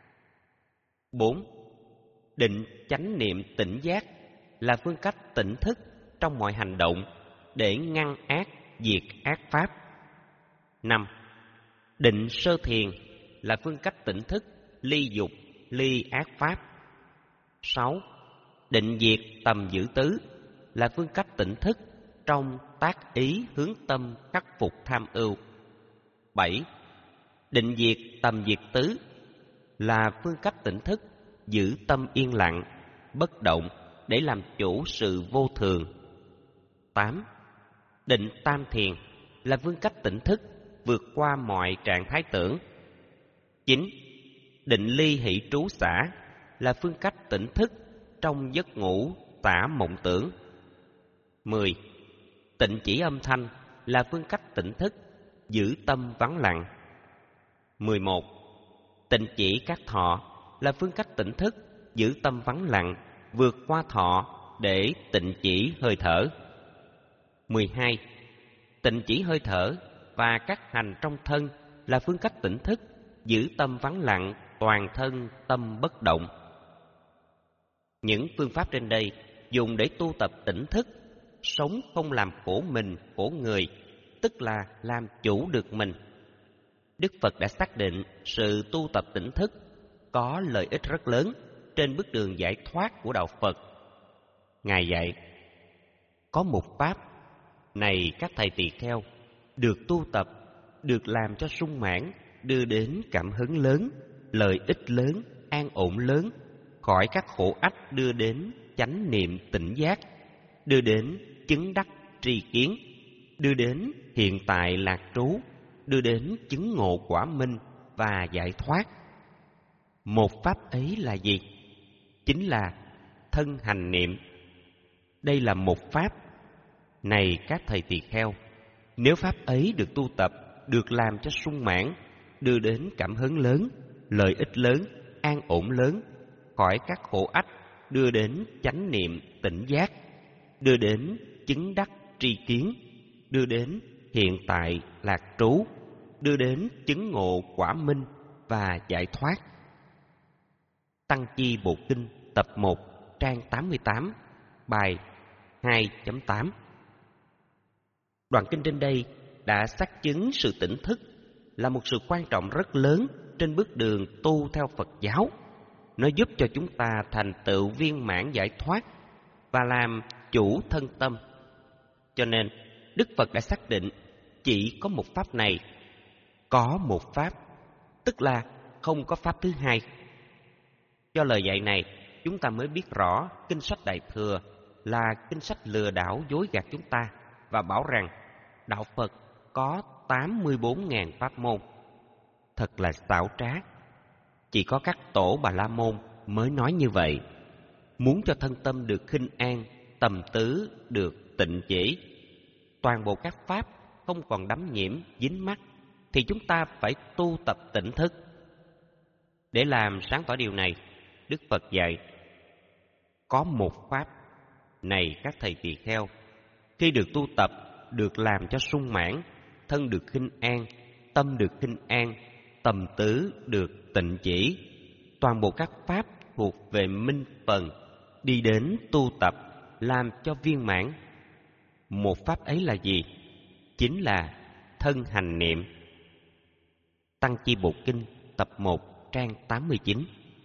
Bốn. Định chánh niệm tỉnh giác là phương cách tỉnh thức trong mọi hành động để ngăn ác, diệt ác pháp. Năm. Định sơ thiền là phương cách tỉnh thức ly dục, ly ác pháp. Sáu. Định diệt tầm giữ tứ là phương cách tỉnh thức trong tác ý hướng tâm khắc phục tham ưu. Bảy. Định diệt tầm diệt tứ là phương cách tỉnh thức giữ tâm yên lặng, bất động để làm chủ sự vô thường. Tám. Định tam thiền là phương cách tỉnh thức vượt qua mọi trạng thái tưởng. Chín. Định ly hỷ trú xả là phương cách tỉnh thức trong giấc ngủ xả mộng tưởng. Mười. Tịnh chỉ âm thanh là phương cách tỉnh thức giữ tâm vắng lặng. Mười một. Tịnh chỉ các thọ là phương cách tỉnh thức giữ tâm vắng lặng, vượt qua thọ để tịnh chỉ hơi thở. Mười hai. Tịnh chỉ hơi thở và các hành trong thân là phương cách tỉnh thức giữ tâm vắng lặng, toàn thân tâm bất động. Những phương pháp trên đây dùng để tu tập tỉnh thức, sống không làm khổ mình, khổ người, tức là làm chủ được mình. Đức Phật đã xác định sự tu tập tỉnh thức có lợi ích rất lớn trên bước đường giải thoát của Đạo Phật. Ngài dạy, có một pháp, này các thầy tỳ kheo, được tu tập, được làm cho sung mãn, đưa đến cảm hứng lớn, lợi ích lớn, an ổn lớn, khỏi các khổ ách đưa đến chánh niệm tỉnh giác, đưa đến chứng đắc tri kiến, đưa đến hiện tại lạc trú, đưa đến chứng ngộ quả minh và giải thoát. Một pháp ấy là gì? Chính là thân hành niệm. Đây là một pháp. Này các thầy tỳ kheo, nếu pháp ấy được tu tập, được làm cho sung mãn, đưa đến cảm hứng lớn, lợi ích lớn, an ổn lớn, khỏi các khổ ách, đưa đến chánh niệm tỉnh giác, đưa đến chứng đắc tri kiến, đưa đến hiện tại lạc trú, đưa đến chứng ngộ quả minh và giải thoát. Tăng Chi Bộ Kinh tập một, trang tám mươi tám, bài hai chấm tám. Đoạn kinh trên đây đã xác chứng sự tỉnh thức là một sự quan trọng rất lớn trên bước đường tu theo Phật giáo. Nó giúp cho chúng ta thành tựu viên mãn giải thoát và làm chủ thân tâm. Cho nên, Đức Phật đã xác định chỉ có một pháp này, có một pháp, tức là không có pháp thứ hai. Do lời dạy này, chúng ta mới biết rõ Kinh sách Đại Thừa là kinh sách lừa đảo dối gạt chúng ta và bảo rằng Đạo Phật có tám mươi bốn nghìn pháp môn. Thật là xảo trá. Chỉ có các tổ Bà La Môn mới nói như vậy. Muốn cho thân tâm được khinh an, tầm tứ được tịnh chỉ, toàn bộ các pháp không còn đắm nhiễm, dính mắc, thì chúng ta phải tu tập tỉnh thức. Để làm sáng tỏ điều này, Đức Phật dạy, có một pháp này các thầy tỳ kheo, khi được tu tập, được làm cho sung mãn, thân được khinh an, tâm được khinh an, tầm tứ được tịnh chỉ, toàn bộ các pháp thuộc về minh phần, đi đến tu tập, làm cho viên mãn. Một pháp ấy là gì? Chính là thân hành niệm. Tăng Chi Bộ Kinh tập một, trang tám mươi chín.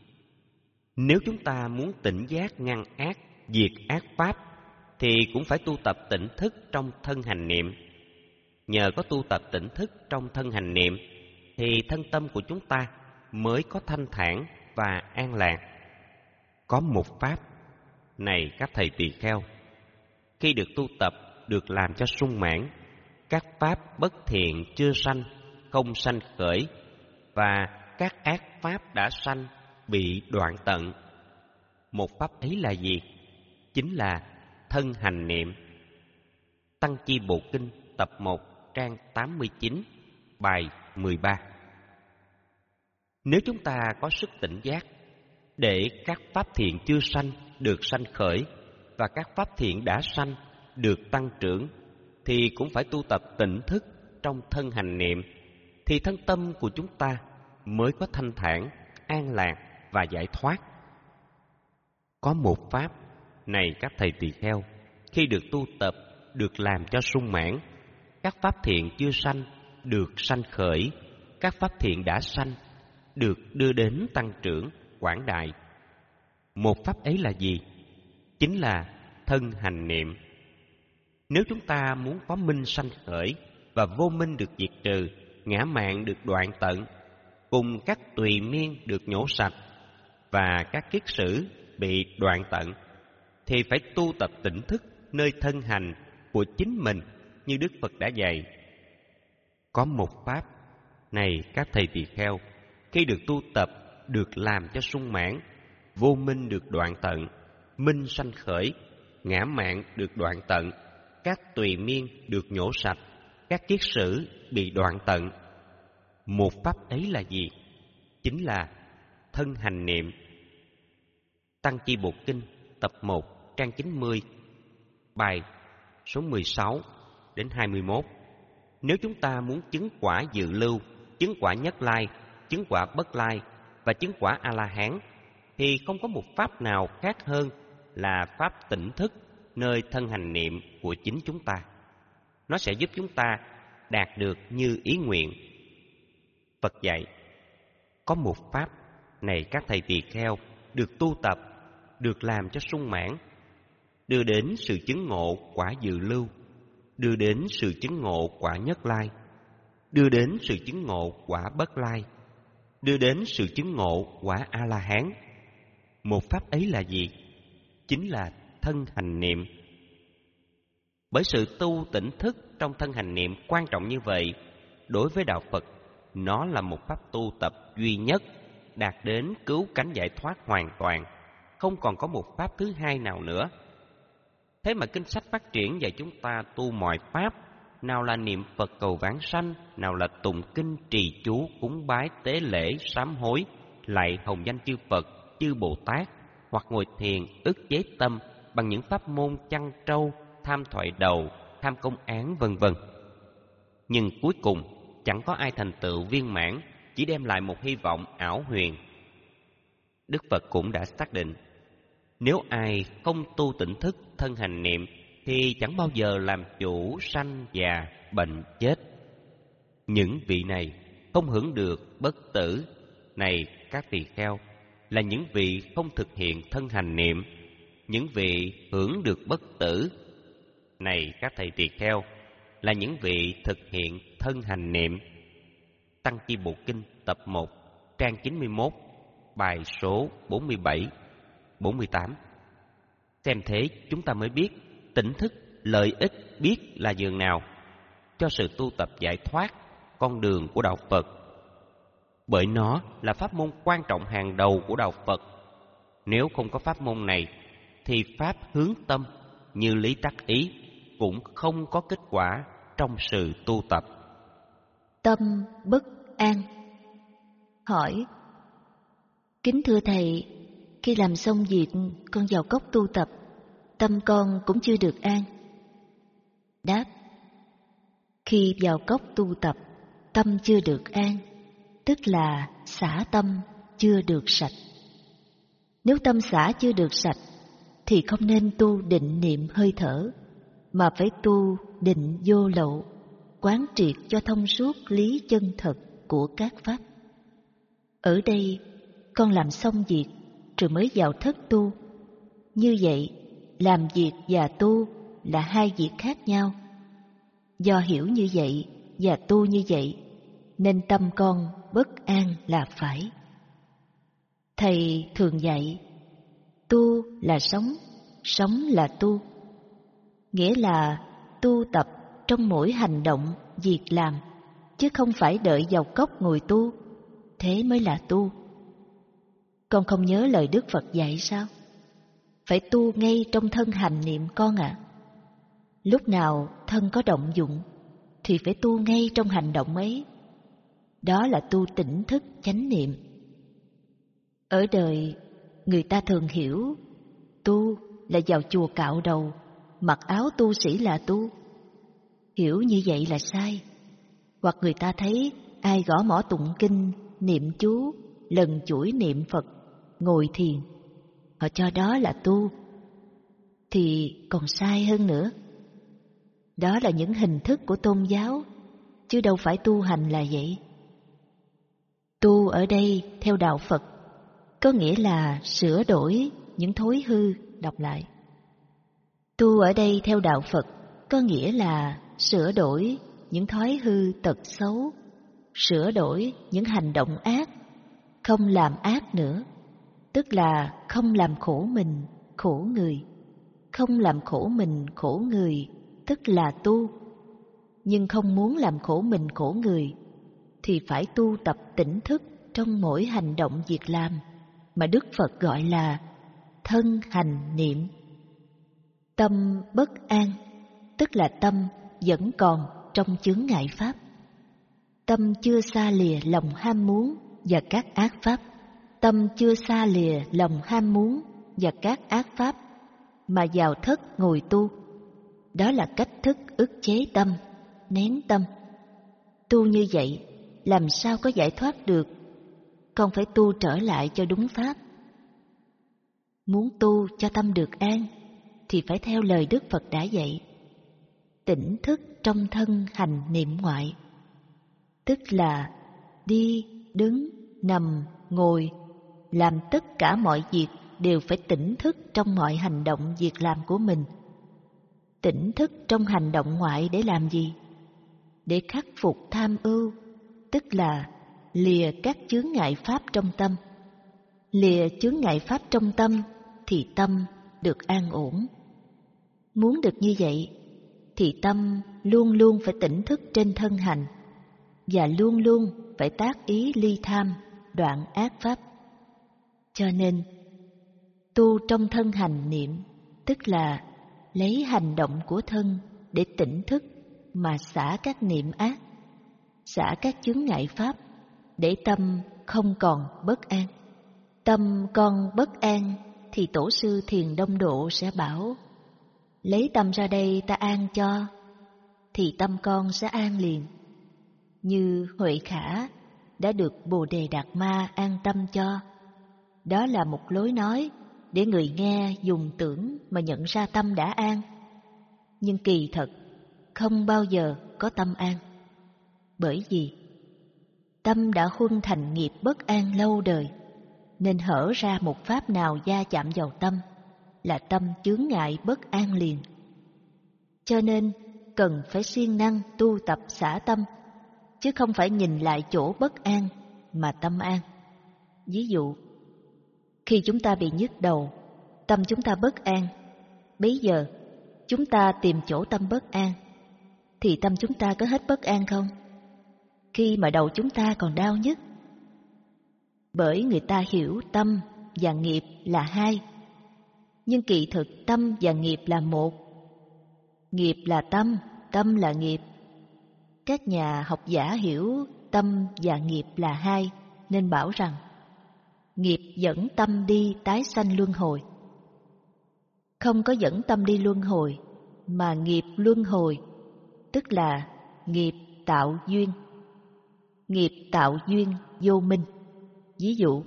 Nếu chúng ta muốn tỉnh giác ngăn ác, diệt ác pháp, thì cũng phải tu tập tỉnh thức trong thân hành niệm. Nhờ có tu tập tỉnh thức trong thân hành niệm, thì thân tâm của chúng ta mới có thanh thản và an lạc. Có một pháp này các thầy tỳ kheo, khi được tu tập, được làm cho sung mãn, các pháp bất thiện chưa sanh, không sanh khởi, và các ác pháp đã sanh bị đoạn tận. Một pháp ấy là gì? Chính là thân hành niệm. Tăng Chi Bộ Kinh tập một, trang tám mươi chín, bài mười ba. Nếu chúng ta có sức tỉnh giác để các pháp thiện chưa sanh được sanh khởi và các pháp thiện đã sanh được tăng trưởng, thì cũng phải tu tập tỉnh thức trong thân hành niệm, thì thân tâm của chúng ta mới có thanh thản, an lạc và giải thoát. Có một pháp này các thầy tỳ kheo, khi được tu tập, được làm cho sung mãn, các pháp thiện chưa sanh được sanh khởi, các pháp thiện đã sanh được đưa đến tăng trưởng, quảng đại. Một pháp ấy là gì? Chính là thân hành niệm. Nếu chúng ta muốn có minh sanh khởi và vô minh được diệt trừ, ngã mạn được đoạn tận, cùng các tùy miên được nhổ sạch và các kiết sử bị đoạn tận, thì phải tu tập tỉnh thức nơi thân hành của chính mình như Đức Phật đã dạy. Có một pháp này các thầy tỳ kheo, khi được tu tập, được làm cho sung mãn, vô minh được đoạn tận, minh sanh khởi, ngã mạn được đoạn tận, các tùy miên được nhổ sạch, các kiết sử bị đoạn tận. Một pháp ấy là gì? Chính là thân hành niệm. Tăng Chi Bộ Kinh tập một, trang chín mươi, bài số mười sáu đến hai mươi mốt. Nếu chúng ta muốn chứng quả dự lưu, chứng quả nhất lai, chứng quả bất lai và chứng quả A-la-hán, thì không có một pháp nào khác hơn là pháp tỉnh thức nơi thân hành niệm của chính chúng ta. Nó sẽ giúp chúng ta đạt được như ý nguyện. Phật dạy, có một pháp này các thầy tỳ kheo, được tu tập, được làm cho sung mãn, đưa đến sự chứng ngộ quả dự lưu, đưa đến sự chứng ngộ quả nhất lai, đưa đến sự chứng ngộ quả bất lai, đưa đến sự chứng ngộ quả A-la-hán. Một pháp ấy là gì? Chính là thân hành niệm. Bởi sự tu tỉnh thức trong thân hành niệm quan trọng như vậy, đối với Đạo Phật, nó là một pháp tu tập duy nhất, đạt đến cứu cánh giải thoát hoàn toàn, không còn có một pháp thứ hai nào nữa. Thế mà kinh sách phát triển dạy chúng ta tu mọi pháp, nào là niệm Phật cầu vãng sanh, nào là tụng kinh trì chú cúng bái tế lễ sám hối, lạy hồng danh chư Phật, chư Bồ Tát, hoặc ngồi thiền ức chế tâm bằng những pháp môn chăn trâu, tham thoại đầu, tham công án vân vân. Nhưng cuối cùng chẳng có ai thành tựu viên mãn, chỉ đem lại một hy vọng ảo huyền. Đức Phật cũng đã xác định, nếu ai không tu tỉnh thức thân hành niệm thì chẳng bao giờ làm chủ sanh già bệnh chết. Những vị này không hưởng được bất tử. Này các tỳ kheo, là những vị không thực hiện thân hành niệm. Những vị hưởng được bất tử. Này các thầy tỳ kheo, là những vị thực hiện thân hành niệm. Tăng Chi Bộ Kinh tập một, trang chín mươi mốt, bài số bốn mươi bảy, bốn mươi tám. Xem thế chúng ta mới biết tỉnh thức lợi ích biết là dường nào cho sự tu tập giải thoát con đường của đạo Phật. Bởi nó là pháp môn quan trọng hàng đầu của đạo Phật. Nếu không có pháp môn này thì pháp hướng tâm như lý tắc ý cũng không có kết quả trong sự tu tập. Tâm bất an. Hỏi: kính thưa thầy, khi làm xong việc con vào cốc tu tập, tâm con cũng chưa được an. Đáp: khi vào cốc tu tập, tâm chưa được an, tức là xả tâm chưa được sạch. Nếu tâm xả chưa được sạch thì không nên tu định niệm hơi thở, mà phải tu định vô lậu, quán triệt cho thông suốt lý chân thật của các pháp. Ở đây con làm xong việc rồi mới vào thất tu. Như vậy, làm việc và tu là hai việc khác nhau. Do hiểu như vậy và tu như vậy, nên tâm con bất an là phải. Thầy thường dạy, tu là sống, sống là tu. Nghĩa là tu tập trong mỗi hành động, việc làm, chứ không phải đợi vào cốc ngồi tu, thế mới là tu. Con không nhớ lời Đức Phật dạy sao? Phải tu ngay trong thân hành niệm con ạ. À. Lúc nào thân có động dụng thì phải tu ngay trong hành động ấy. Đó là tu tỉnh thức chánh niệm. Ở đời, người ta thường hiểu tu là vào chùa cạo đầu, mặc áo tu sĩ là tu. Hiểu như vậy là sai. Hoặc người ta thấy ai gõ mõ tụng kinh, niệm chú, lần chuỗi niệm Phật, ngồi thiền, họ cho đó là tu, thì còn sai hơn nữa. Đó là những hình thức của tôn giáo, chứ đâu phải tu hành là vậy. Tu ở đây theo đạo Phật có nghĩa là sửa đổi những thói hư. Đọc lại. Tu ở đây theo đạo Phật có nghĩa là sửa đổi những thói hư tật xấu, sửa đổi những hành động ác, không làm ác nữa, tức là không làm khổ mình, khổ người. Không làm khổ mình, khổ người, tức là tu. Nhưng không muốn làm khổ mình, khổ người, thì phải tu tập tỉnh thức trong mỗi hành động việc làm, mà Đức Phật gọi là thân hành niệm. Tâm bất an, tức là tâm vẫn còn trong chướng ngại pháp. Tâm chưa xa lìa lòng ham muốn và các ác pháp. Tâm chưa xa lìa lòng ham muốn và các ác pháp, mà vào thất ngồi tu. Đó là cách thức ức chế tâm, nén tâm. Tu như vậy, làm sao có giải thoát được? Con phải tu trở lại cho đúng pháp. Muốn tu cho tâm được an, thì phải theo lời Đức Phật đã dạy. Tỉnh thức trong thân hành niệm ngoại, tức là đi, đứng, nằm, ngồi, làm tất cả mọi việc đều phải tỉnh thức trong mọi hành động việc làm của mình. Tỉnh thức trong hành động ngoại để làm gì? Để khắc phục tham ưu, tức là lìa các chướng ngại pháp trong tâm. Lìa chướng ngại pháp trong tâm thì tâm được an ổn. Muốn được như vậy thì tâm luôn luôn phải tỉnh thức trên thân hành, và luôn luôn phải tác ý ly tham, đoạn ác pháp. Cho nên tu trong thân hành niệm, tức là lấy hành động của thân để tỉnh thức mà xả các niệm ác, xả các chướng ngại pháp, để tâm không còn bất an. tâm con bất an thì tổ sư Thiền Đông Độ sẽ bảo: lấy tâm ra đây ta an cho, thì tâm con sẽ an liền. Như Huệ Khả đã được Bồ Đề Đạt Ma an tâm cho. Đó là một lối nói để người nghe dùng tưởng mà nhận ra tâm đã an. Nhưng kỳ thật không bao giờ có tâm an. Bởi vì tâm đã huân thành nghiệp bất an lâu đời, nên hở ra một pháp nào gia chạm vào tâm là tâm chướng ngại bất an liền. Cho nên cần phải siêng năng tu tập xả tâm, chứ không phải nhìn lại chỗ bất an mà tâm an. Ví dụ, khi chúng ta bị nhức đầu, tâm chúng ta bất an, bấy giờ chúng ta tìm chỗ tâm bất an, thì tâm chúng ta có hết bất an không? Khi mà đầu chúng ta còn đau nhức. Bởi người ta hiểu tâm và nghiệp là hai, nhưng kỳ thực tâm và nghiệp là một. Nghiệp là tâm, tâm là nghiệp. Các nhà học giả hiểu tâm và nghiệp là hai, nên bảo rằng nghiệp dẫn tâm đi tái sanh luân hồi. Không có dẫn tâm đi luân hồi, mà nghiệp luân hồi, tức là nghiệp tạo duyên. Nghiệp tạo duyên vô minh. Ví dụ,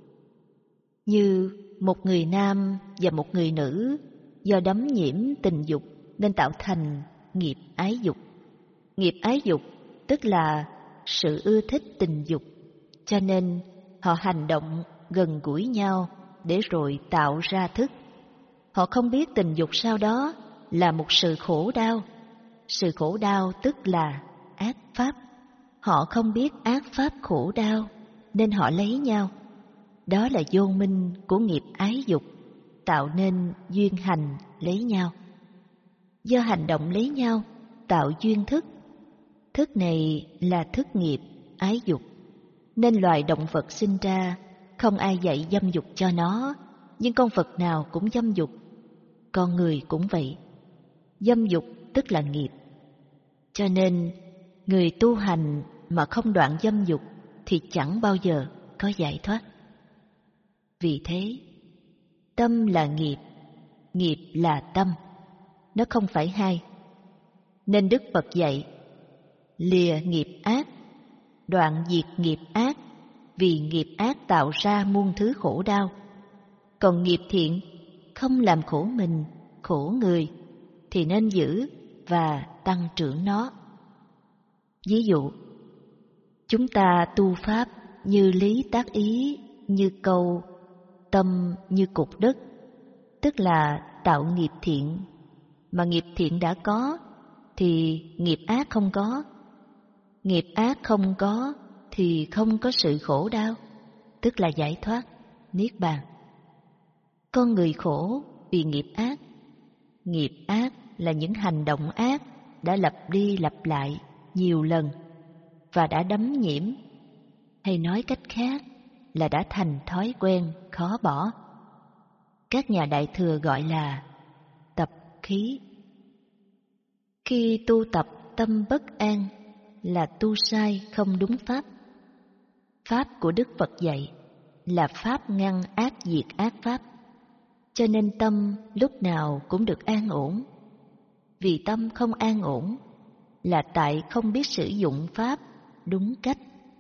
như một người nam và một người nữ do đắm nhiễm tình dục nên tạo thành nghiệp ái dục. Nghiệp ái dục tức là sự ưa thích tình dục, cho nên họ hành động gần gũi nhau để rồi tạo ra thức. Họ không biết tình dục sau đó là một sự khổ đau. Sự khổ đau tức là ác pháp. Họ không biết ác pháp khổ đau nên họ lấy nhau. Đó là vô minh của nghiệp ái dục, tạo nên duyên hành lấy nhau. Do hành động lấy nhau tạo duyên thức. Thức này là thức nghiệp ái dục, nên loài động vật sinh ra không ai dạy dâm dục cho nó, nhưng con vật nào cũng dâm dục. Con người cũng vậy. Dâm dục tức là nghiệp. Cho nên người tu hành mà không đoạn dâm dục thì chẳng bao giờ có giải thoát. Vì thế, tâm là nghiệp, nghiệp là tâm, nó không phải hai. Nên Đức Phật dạy, lìa nghiệp ác, đoạn diệt nghiệp ác, vì nghiệp ác tạo ra muôn thứ khổ đau. Còn nghiệp thiện không làm khổ mình, khổ người, thì nên giữ và tăng trưởng nó. Ví dụ, chúng ta tu pháp như lý tác ý, như câu, tâm như cục đất, tức là tạo nghiệp thiện. Mà nghiệp thiện đã có, thì nghiệp ác không có. Nghiệp ác không có, thì không có sự khổ đau, tức là giải thoát, niết bàn. Con người khổ vì nghiệp ác. Nghiệp ác là những hành động ác đã lặp đi lặp lại nhiều lần và đã đắm nhiễm, hay nói cách khác là đã thành thói quen khó bỏ. Các nhà Đại Thừa gọi là tập khí. Khi tu tập tâm bất an là tu sai không đúng pháp. Pháp của Đức Phật dạy là pháp ngăn ác diệt ác pháp, cho nên tâm lúc nào cũng được an ổn. Vì tâm không an ổn là tại không biết sử dụng pháp đúng cách.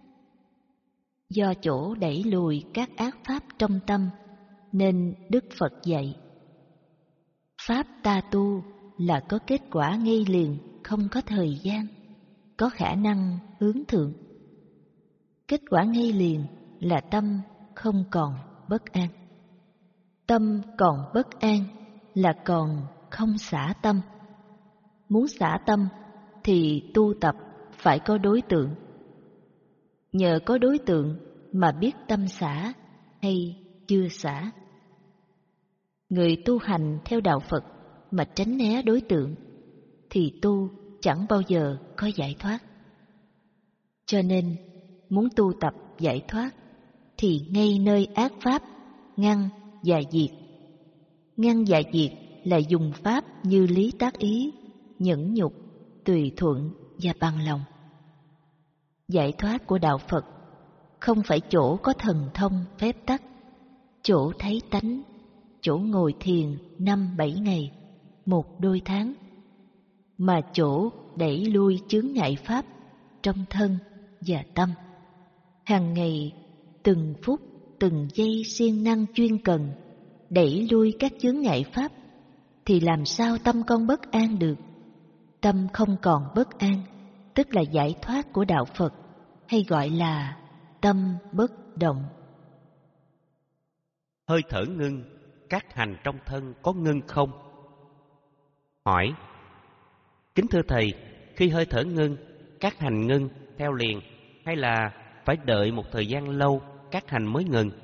Do chỗ đẩy lùi các ác pháp trong tâm, nên Đức Phật dạy, pháp ta tu là có kết quả ngay liền, không có thời gian, có khả năng hướng thượng. Kết quả ngay liền là tâm không còn bất an. Tâm còn bất an là còn không xả tâm. Muốn xả tâm thì tu tập phải có đối tượng. Nhờ có đối tượng mà biết tâm xả hay chưa xả. Người tu hành theo đạo Phật mà tránh né đối tượng thì tu chẳng bao giờ có giải thoát. Cho nên muốn tu tập giải thoát thì ngay nơi ác pháp ngăn và diệt. Ngăn và diệt là dùng pháp như lý tác ý, nhẫn nhục, tùy thuận và bằng lòng. Giải thoát của đạo Phật không phải chỗ có thần thông phép tắc, chỗ thấy tánh, chỗ ngồi thiền năm bảy ngày, một đôi tháng, mà chỗ đẩy lui chướng ngại pháp trong thân và tâm. Hàng ngày, từng phút, từng giây siêng năng chuyên cần, đẩy lui các chướng ngại pháp, thì làm sao tâm con bất an được? Tâm không còn bất an, tức là giải thoát của đạo Phật, hay gọi là tâm bất động. Hơi thở ngưng, các hành trong thân có ngưng không? Hỏi: kính thưa thầy, khi hơi thở ngưng, các hành ngưng theo liền, hay là phải đợi một thời gian lâu các hành mới ngừng?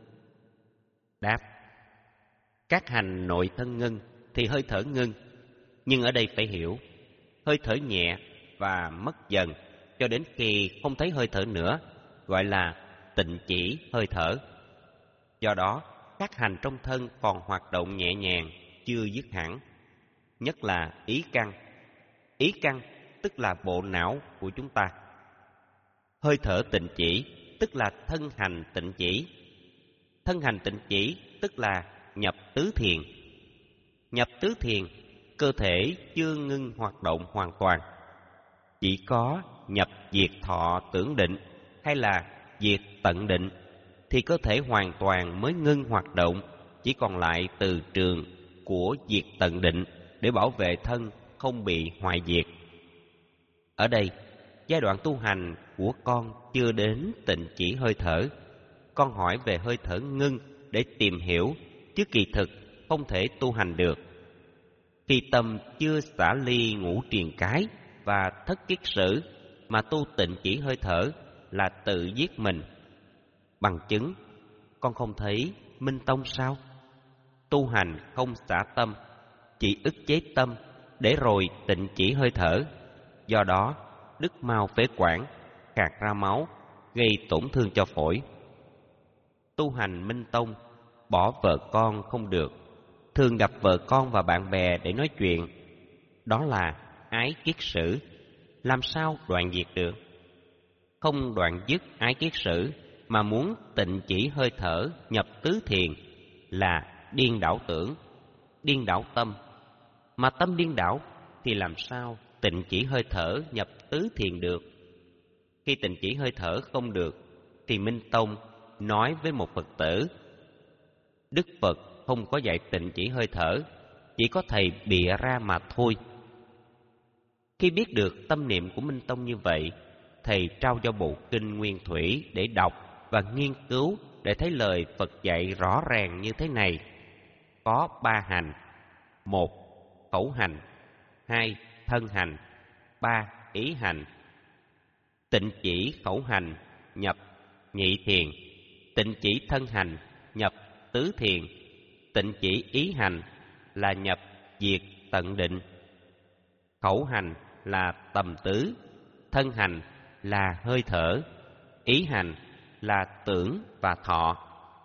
Đáp: các hành nội thân ngưng thì hơi thở ngưng, nhưng ở đây phải hiểu, hơi thở nhẹ và mất dần cho đến khi không thấy hơi thở nữa, gọi là tịnh chỉ hơi thở. Do đó, các hành trong thân còn hoạt động nhẹ nhàng, chưa dứt hẳn. Nhất là ý căn. Ý căn tức là bộ não của chúng ta. Hơi thở tịnh chỉ tức là thân hành tịnh chỉ. Thân hành tịnh chỉ tức là nhập tứ thiền. Nhập tứ thiền, cơ thể chưa ngưng hoạt động hoàn toàn. Chỉ có nhập diệt thọ tưởng định hay là diệt tận định thì cơ thể hoàn toàn mới ngưng hoạt động, chỉ còn lại từ trường của diệt tận định để bảo vệ thân không bị hoại diệt. Ở đây, giai đoạn tu hành của con chưa đến tịnh chỉ hơi thở. Con hỏi về hơi thở ngưng để tìm hiểu, chứ kỳ thực không thể tu hành được. Khi tâm chưa xả ly ngũ triền cái và thất kiết sử mà tu tịnh chỉ hơi thở là tự giết mình. Bằng chứng, con không thấy Minh Tông sao? Tu hành không xả tâm, chỉ ức chế tâm để rồi tịnh chỉ hơi thở. Do đó, đứt mao phế quản, khạc ra máu, gây tổn thương cho phổi. Tu hành Minh Tông, bỏ vợ con không được, thường gặp vợ con và bạn bè để nói chuyện. Đó là ái kiết sử, làm sao đoạn diệt được? Không đoạn dứt ái kiết sử mà muốn tịnh chỉ hơi thở nhập tứ thiền là điên đảo tưởng, điên đảo tâm. Mà tâm điên đảo thì làm sao tịnh chỉ hơi thở nhập tứ thiền được? Khi tịnh chỉ hơi thở không được thì Minh Tông nói với một Phật tử: Đức Phật không có dạy tịnh chỉ hơi thở, chỉ có thầy bịa ra mà thôi. Khi biết được tâm niệm của Minh Tông như vậy, thầy trao cho bộ kinh Nguyên Thủy để đọc và nghiên cứu để thấy lời Phật dạy rõ ràng như thế này. Có ba hành: một, khẩu hành; hai, thân hành; ba, ý hành. Tịnh chỉ khẩu hành nhập nhị thiền, tịnh chỉ thân hành nhập tứ thiền, tịnh chỉ ý hành là nhập diệt tận định. Khẩu hành là tầm tứ, thân hành là hơi thở, ý hành là tưởng và thọ.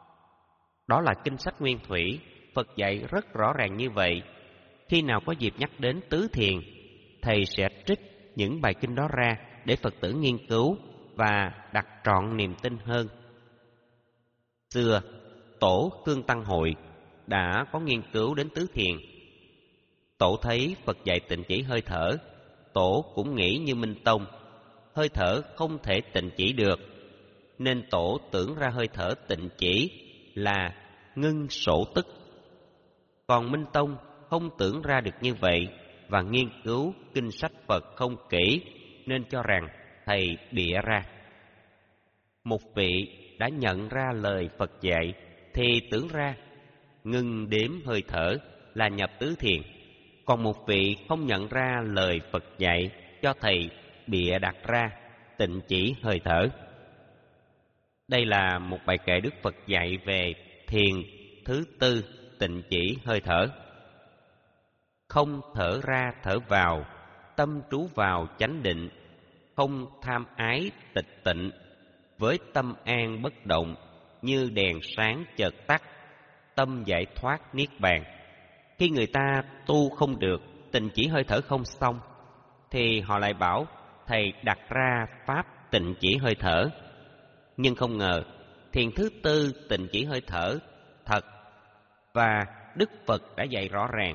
Đó là kinh sách Nguyên Thủy, Phật dạy rất rõ ràng như vậy. Khi nào có dịp nhắc đến tứ thiền, thầy sẽ trích những bài kinh đó ra để Phật tử nghiên cứu và đặt trọn niềm tin hơn. Xưa, Tổ Cương Tăng Hội đã có nghiên cứu đến tứ thiền. Tổ thấy Phật dạy tịnh chỉ hơi thở, Tổ cũng nghĩ như Minh Tông, hơi thở không thể tịnh chỉ được, nên Tổ tưởng ra hơi thở tịnh chỉ là ngưng sổ tức. Còn Minh Tông không tưởng ra được như vậy và nghiên cứu kinh sách Phật không kỹ, nên cho rằng thầy bịa ra. Một vị đã nhận ra lời Phật dạy thì tưởng ra ngưng đếm hơi thở là nhập tứ thiền, còn một vị không nhận ra lời Phật dạy cho thầy bịa đặt ra tịnh chỉ hơi thở. Đây là một bài kệ Đức Phật dạy về thiền thứ tư, tịnh chỉ hơi thở. Không thở ra thở vào, tâm trú vào chánh định, không tham ái tịch tịnh, với tâm an bất động, như đèn sáng chợt tắt, tâm giải thoát niết bàn. Khi người ta tu không được, tịnh chỉ hơi thở không xong, thì họ lại bảo thầy đặt ra pháp tịnh chỉ hơi thở. Nhưng không ngờ, thiền thứ tư tịnh chỉ hơi thở thật và Đức Phật đã dạy rõ ràng.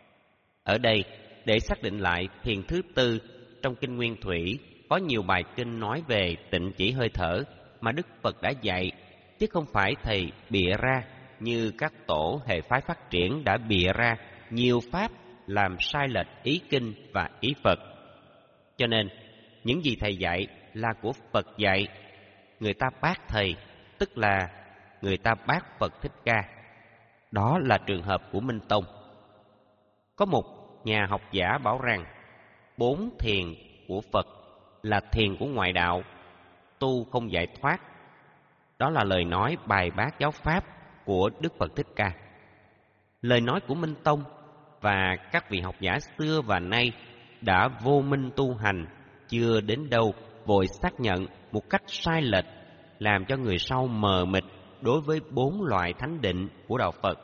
Ở đây, để xác định lại thiền thứ tư trong Kinh Nguyên Thủy, có nhiều bài kinh nói về tịnh chỉ hơi thở mà Đức Phật đã dạy, chứ không phải Thầy bịa ra như các tổ hệ phái phát triển đã bịa ra nhiều pháp làm sai lệch ý kinh và ý Phật. Cho nên, những gì Thầy dạy là của Phật dạy. Người ta bác Thầy, tức là người ta bác Phật Thích Ca. Đó là trường hợp của Minh Tông. Có một nhà học giả bảo rằng bốn thiền của Phật là thiền của ngoại đạo, tu không giải thoát. Đó là lời nói bài bác giáo pháp của Đức Phật Thích Ca. Lời nói của Minh Tông và các vị học giả xưa và nay đã vô minh tu hành, chưa đến đâu vội xác nhận một cách sai lệch, làm cho người sau mờ mịt đối với bốn loại thánh định của đạo Phật.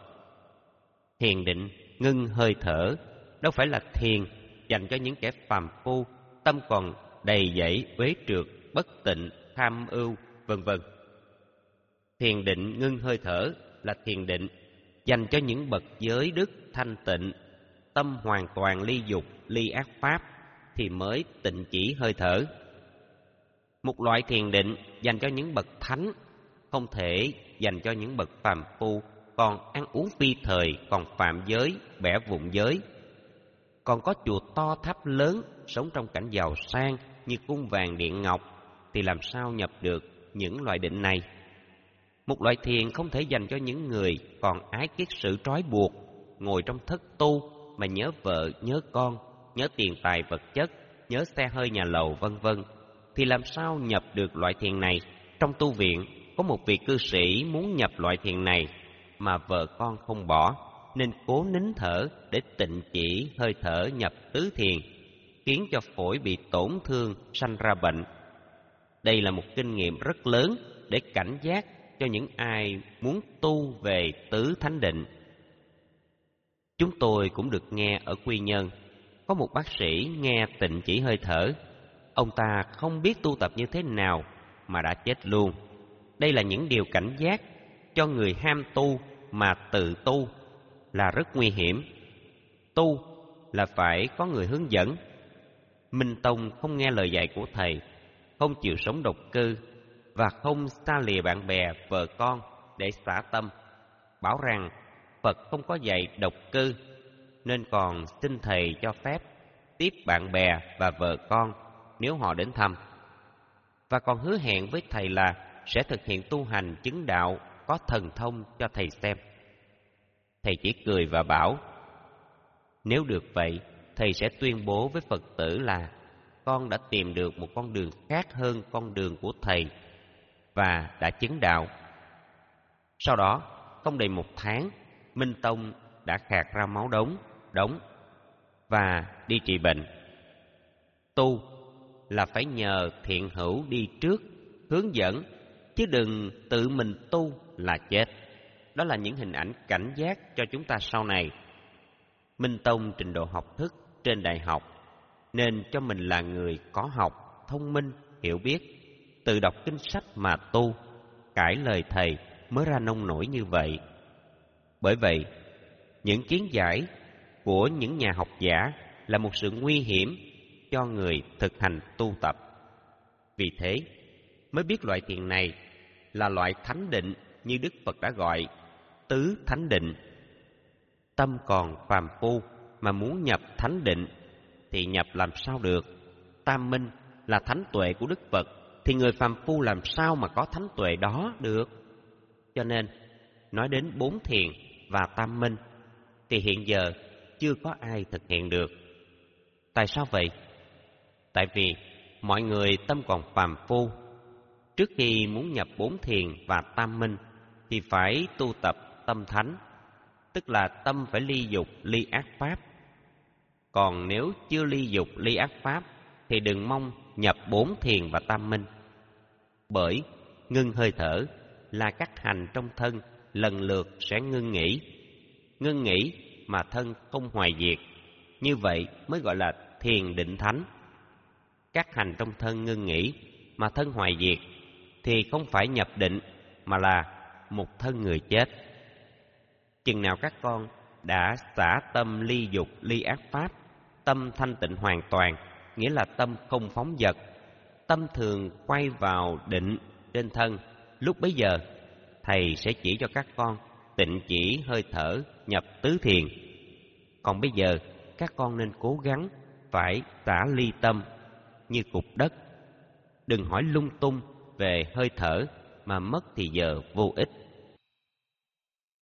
Thiền định ngưng hơi thở đâu phải là thiền dành cho những kẻ phàm phu, tâm còn đầy dẫy uế trượt, bất tịnh, tham ưu, vân vân. Thiền định ngưng hơi thở là thiền định dành cho những bậc giới đức thanh tịnh, tâm hoàn toàn ly dục, ly ác pháp thì mới tịnh chỉ hơi thở. Một loại thiền định dành cho những bậc thánh, không thể dành cho những bậc phàm phu còn ăn uống phi thời, còn phạm giới, bẻ vụn giới. Còn có chùa to tháp lớn, sống trong cảnh giàu sang như cung vàng điện ngọc, thì làm sao nhập được những loại định này? Một loại thiền không thể dành cho những người còn ái kiết sự trói buộc, ngồi trong thất tu mà nhớ vợ, nhớ con, nhớ tiền tài vật chất, nhớ xe hơi nhà lầu vân vân, thì làm sao nhập được loại thiền này? Trong tu viện có một vị cư sĩ muốn nhập loại thiền này mà vợ con không bỏ, nên cố nín thở để tịnh chỉ hơi thở nhập tứ thiền, khiến cho phổi bị tổn thương, sanh ra bệnh. Đây là một kinh nghiệm rất lớn để cảnh giác cho những ai muốn tu về tứ thánh định. Chúng tôi cũng được nghe ở Quy Nhơn, có một bác sĩ nghe tịnh chỉ hơi thở, ông ta không biết tu tập như thế nào mà đã chết luôn. Đây là những điều cảnh giác cho người ham tu mà tự tu là rất nguy hiểm. Tu là phải có người hướng dẫn. Minh Tông không nghe lời dạy của Thầy, không chịu sống độc cư và không xa lìa bạn bè, vợ con để xả tâm, bảo rằng Phật không có dạy độc cư, nên còn xin Thầy cho phép tiếp bạn bè và vợ con nếu họ đến thăm, và còn hứa hẹn với Thầy là sẽ thực hiện tu hành chứng đạo có thần thông cho Thầy xem. Thầy chỉ cười và bảo, nếu được vậy, Thầy sẽ tuyên bố với Phật tử là con đã tìm được một con đường khác hơn con đường của Thầy và đã chứng đạo. Sau đó, không đầy một tháng, Minh Tông đã khạc ra máu đống, đống và đi trị bệnh. Tu là phải nhờ thiện hữu đi trước, hướng dẫn, chứ đừng tự mình tu là chết. Đó là những hình ảnh cảnh giác cho chúng ta sau này. Minh Tông trình độ học thức trên đại học, nên cho mình là người có học, thông minh, hiểu biết, tự đọc kinh sách mà tu, cãi lời Thầy mới ra nông nổi như vậy. Bởi vậy, những kiến giải của những nhà học giả là một sự nguy hiểm cho người thực hành tu tập. Vì thế, mới biết loại thiền này là loại thánh định như Đức Phật đã gọi tứ thánh định. Tâm còn phàm phu mà muốn nhập thánh định thì nhập làm sao được? Tam minh là thánh tuệ của Đức Phật, thì người phàm phu làm sao mà có thánh tuệ đó được? Cho nên, nói đến bốn thiền và tam minh thì hiện giờ chưa có ai thực hiện được. Tại sao vậy? Tại vì mọi người tâm còn phàm phu. Trước khi muốn nhập bốn thiền và tam minh thì phải tu tập tâm thánh, tức là tâm phải ly dục, ly ác pháp. Còn nếu chưa ly dục, ly ác pháp thì đừng mong nhập bốn thiền và tam minh. Bởi ngưng hơi thở là các hành trong thân lần lượt sẽ ngưng nghỉ. Ngưng nghỉ mà thân không hoại diệt, như vậy mới gọi là thiền định thánh. Các hành trong thân ngưng nghỉ mà thân hoại diệt thì không phải nhập định mà là một thân người chết. Chừng nào các con đã xả tâm ly dục, ly ác pháp, tâm thanh tịnh hoàn toàn, nghĩa là tâm không phóng dật, tâm thường quay vào định trên thân, lúc bấy giờ thầy sẽ chỉ cho các con tịnh chỉ hơi thở nhập tứ thiền. Còn bây giờ các con nên cố gắng phải xả ly tâm như cục đất. Đừng hỏi lung tung về hơi thở mà mất thì giờ vô ích.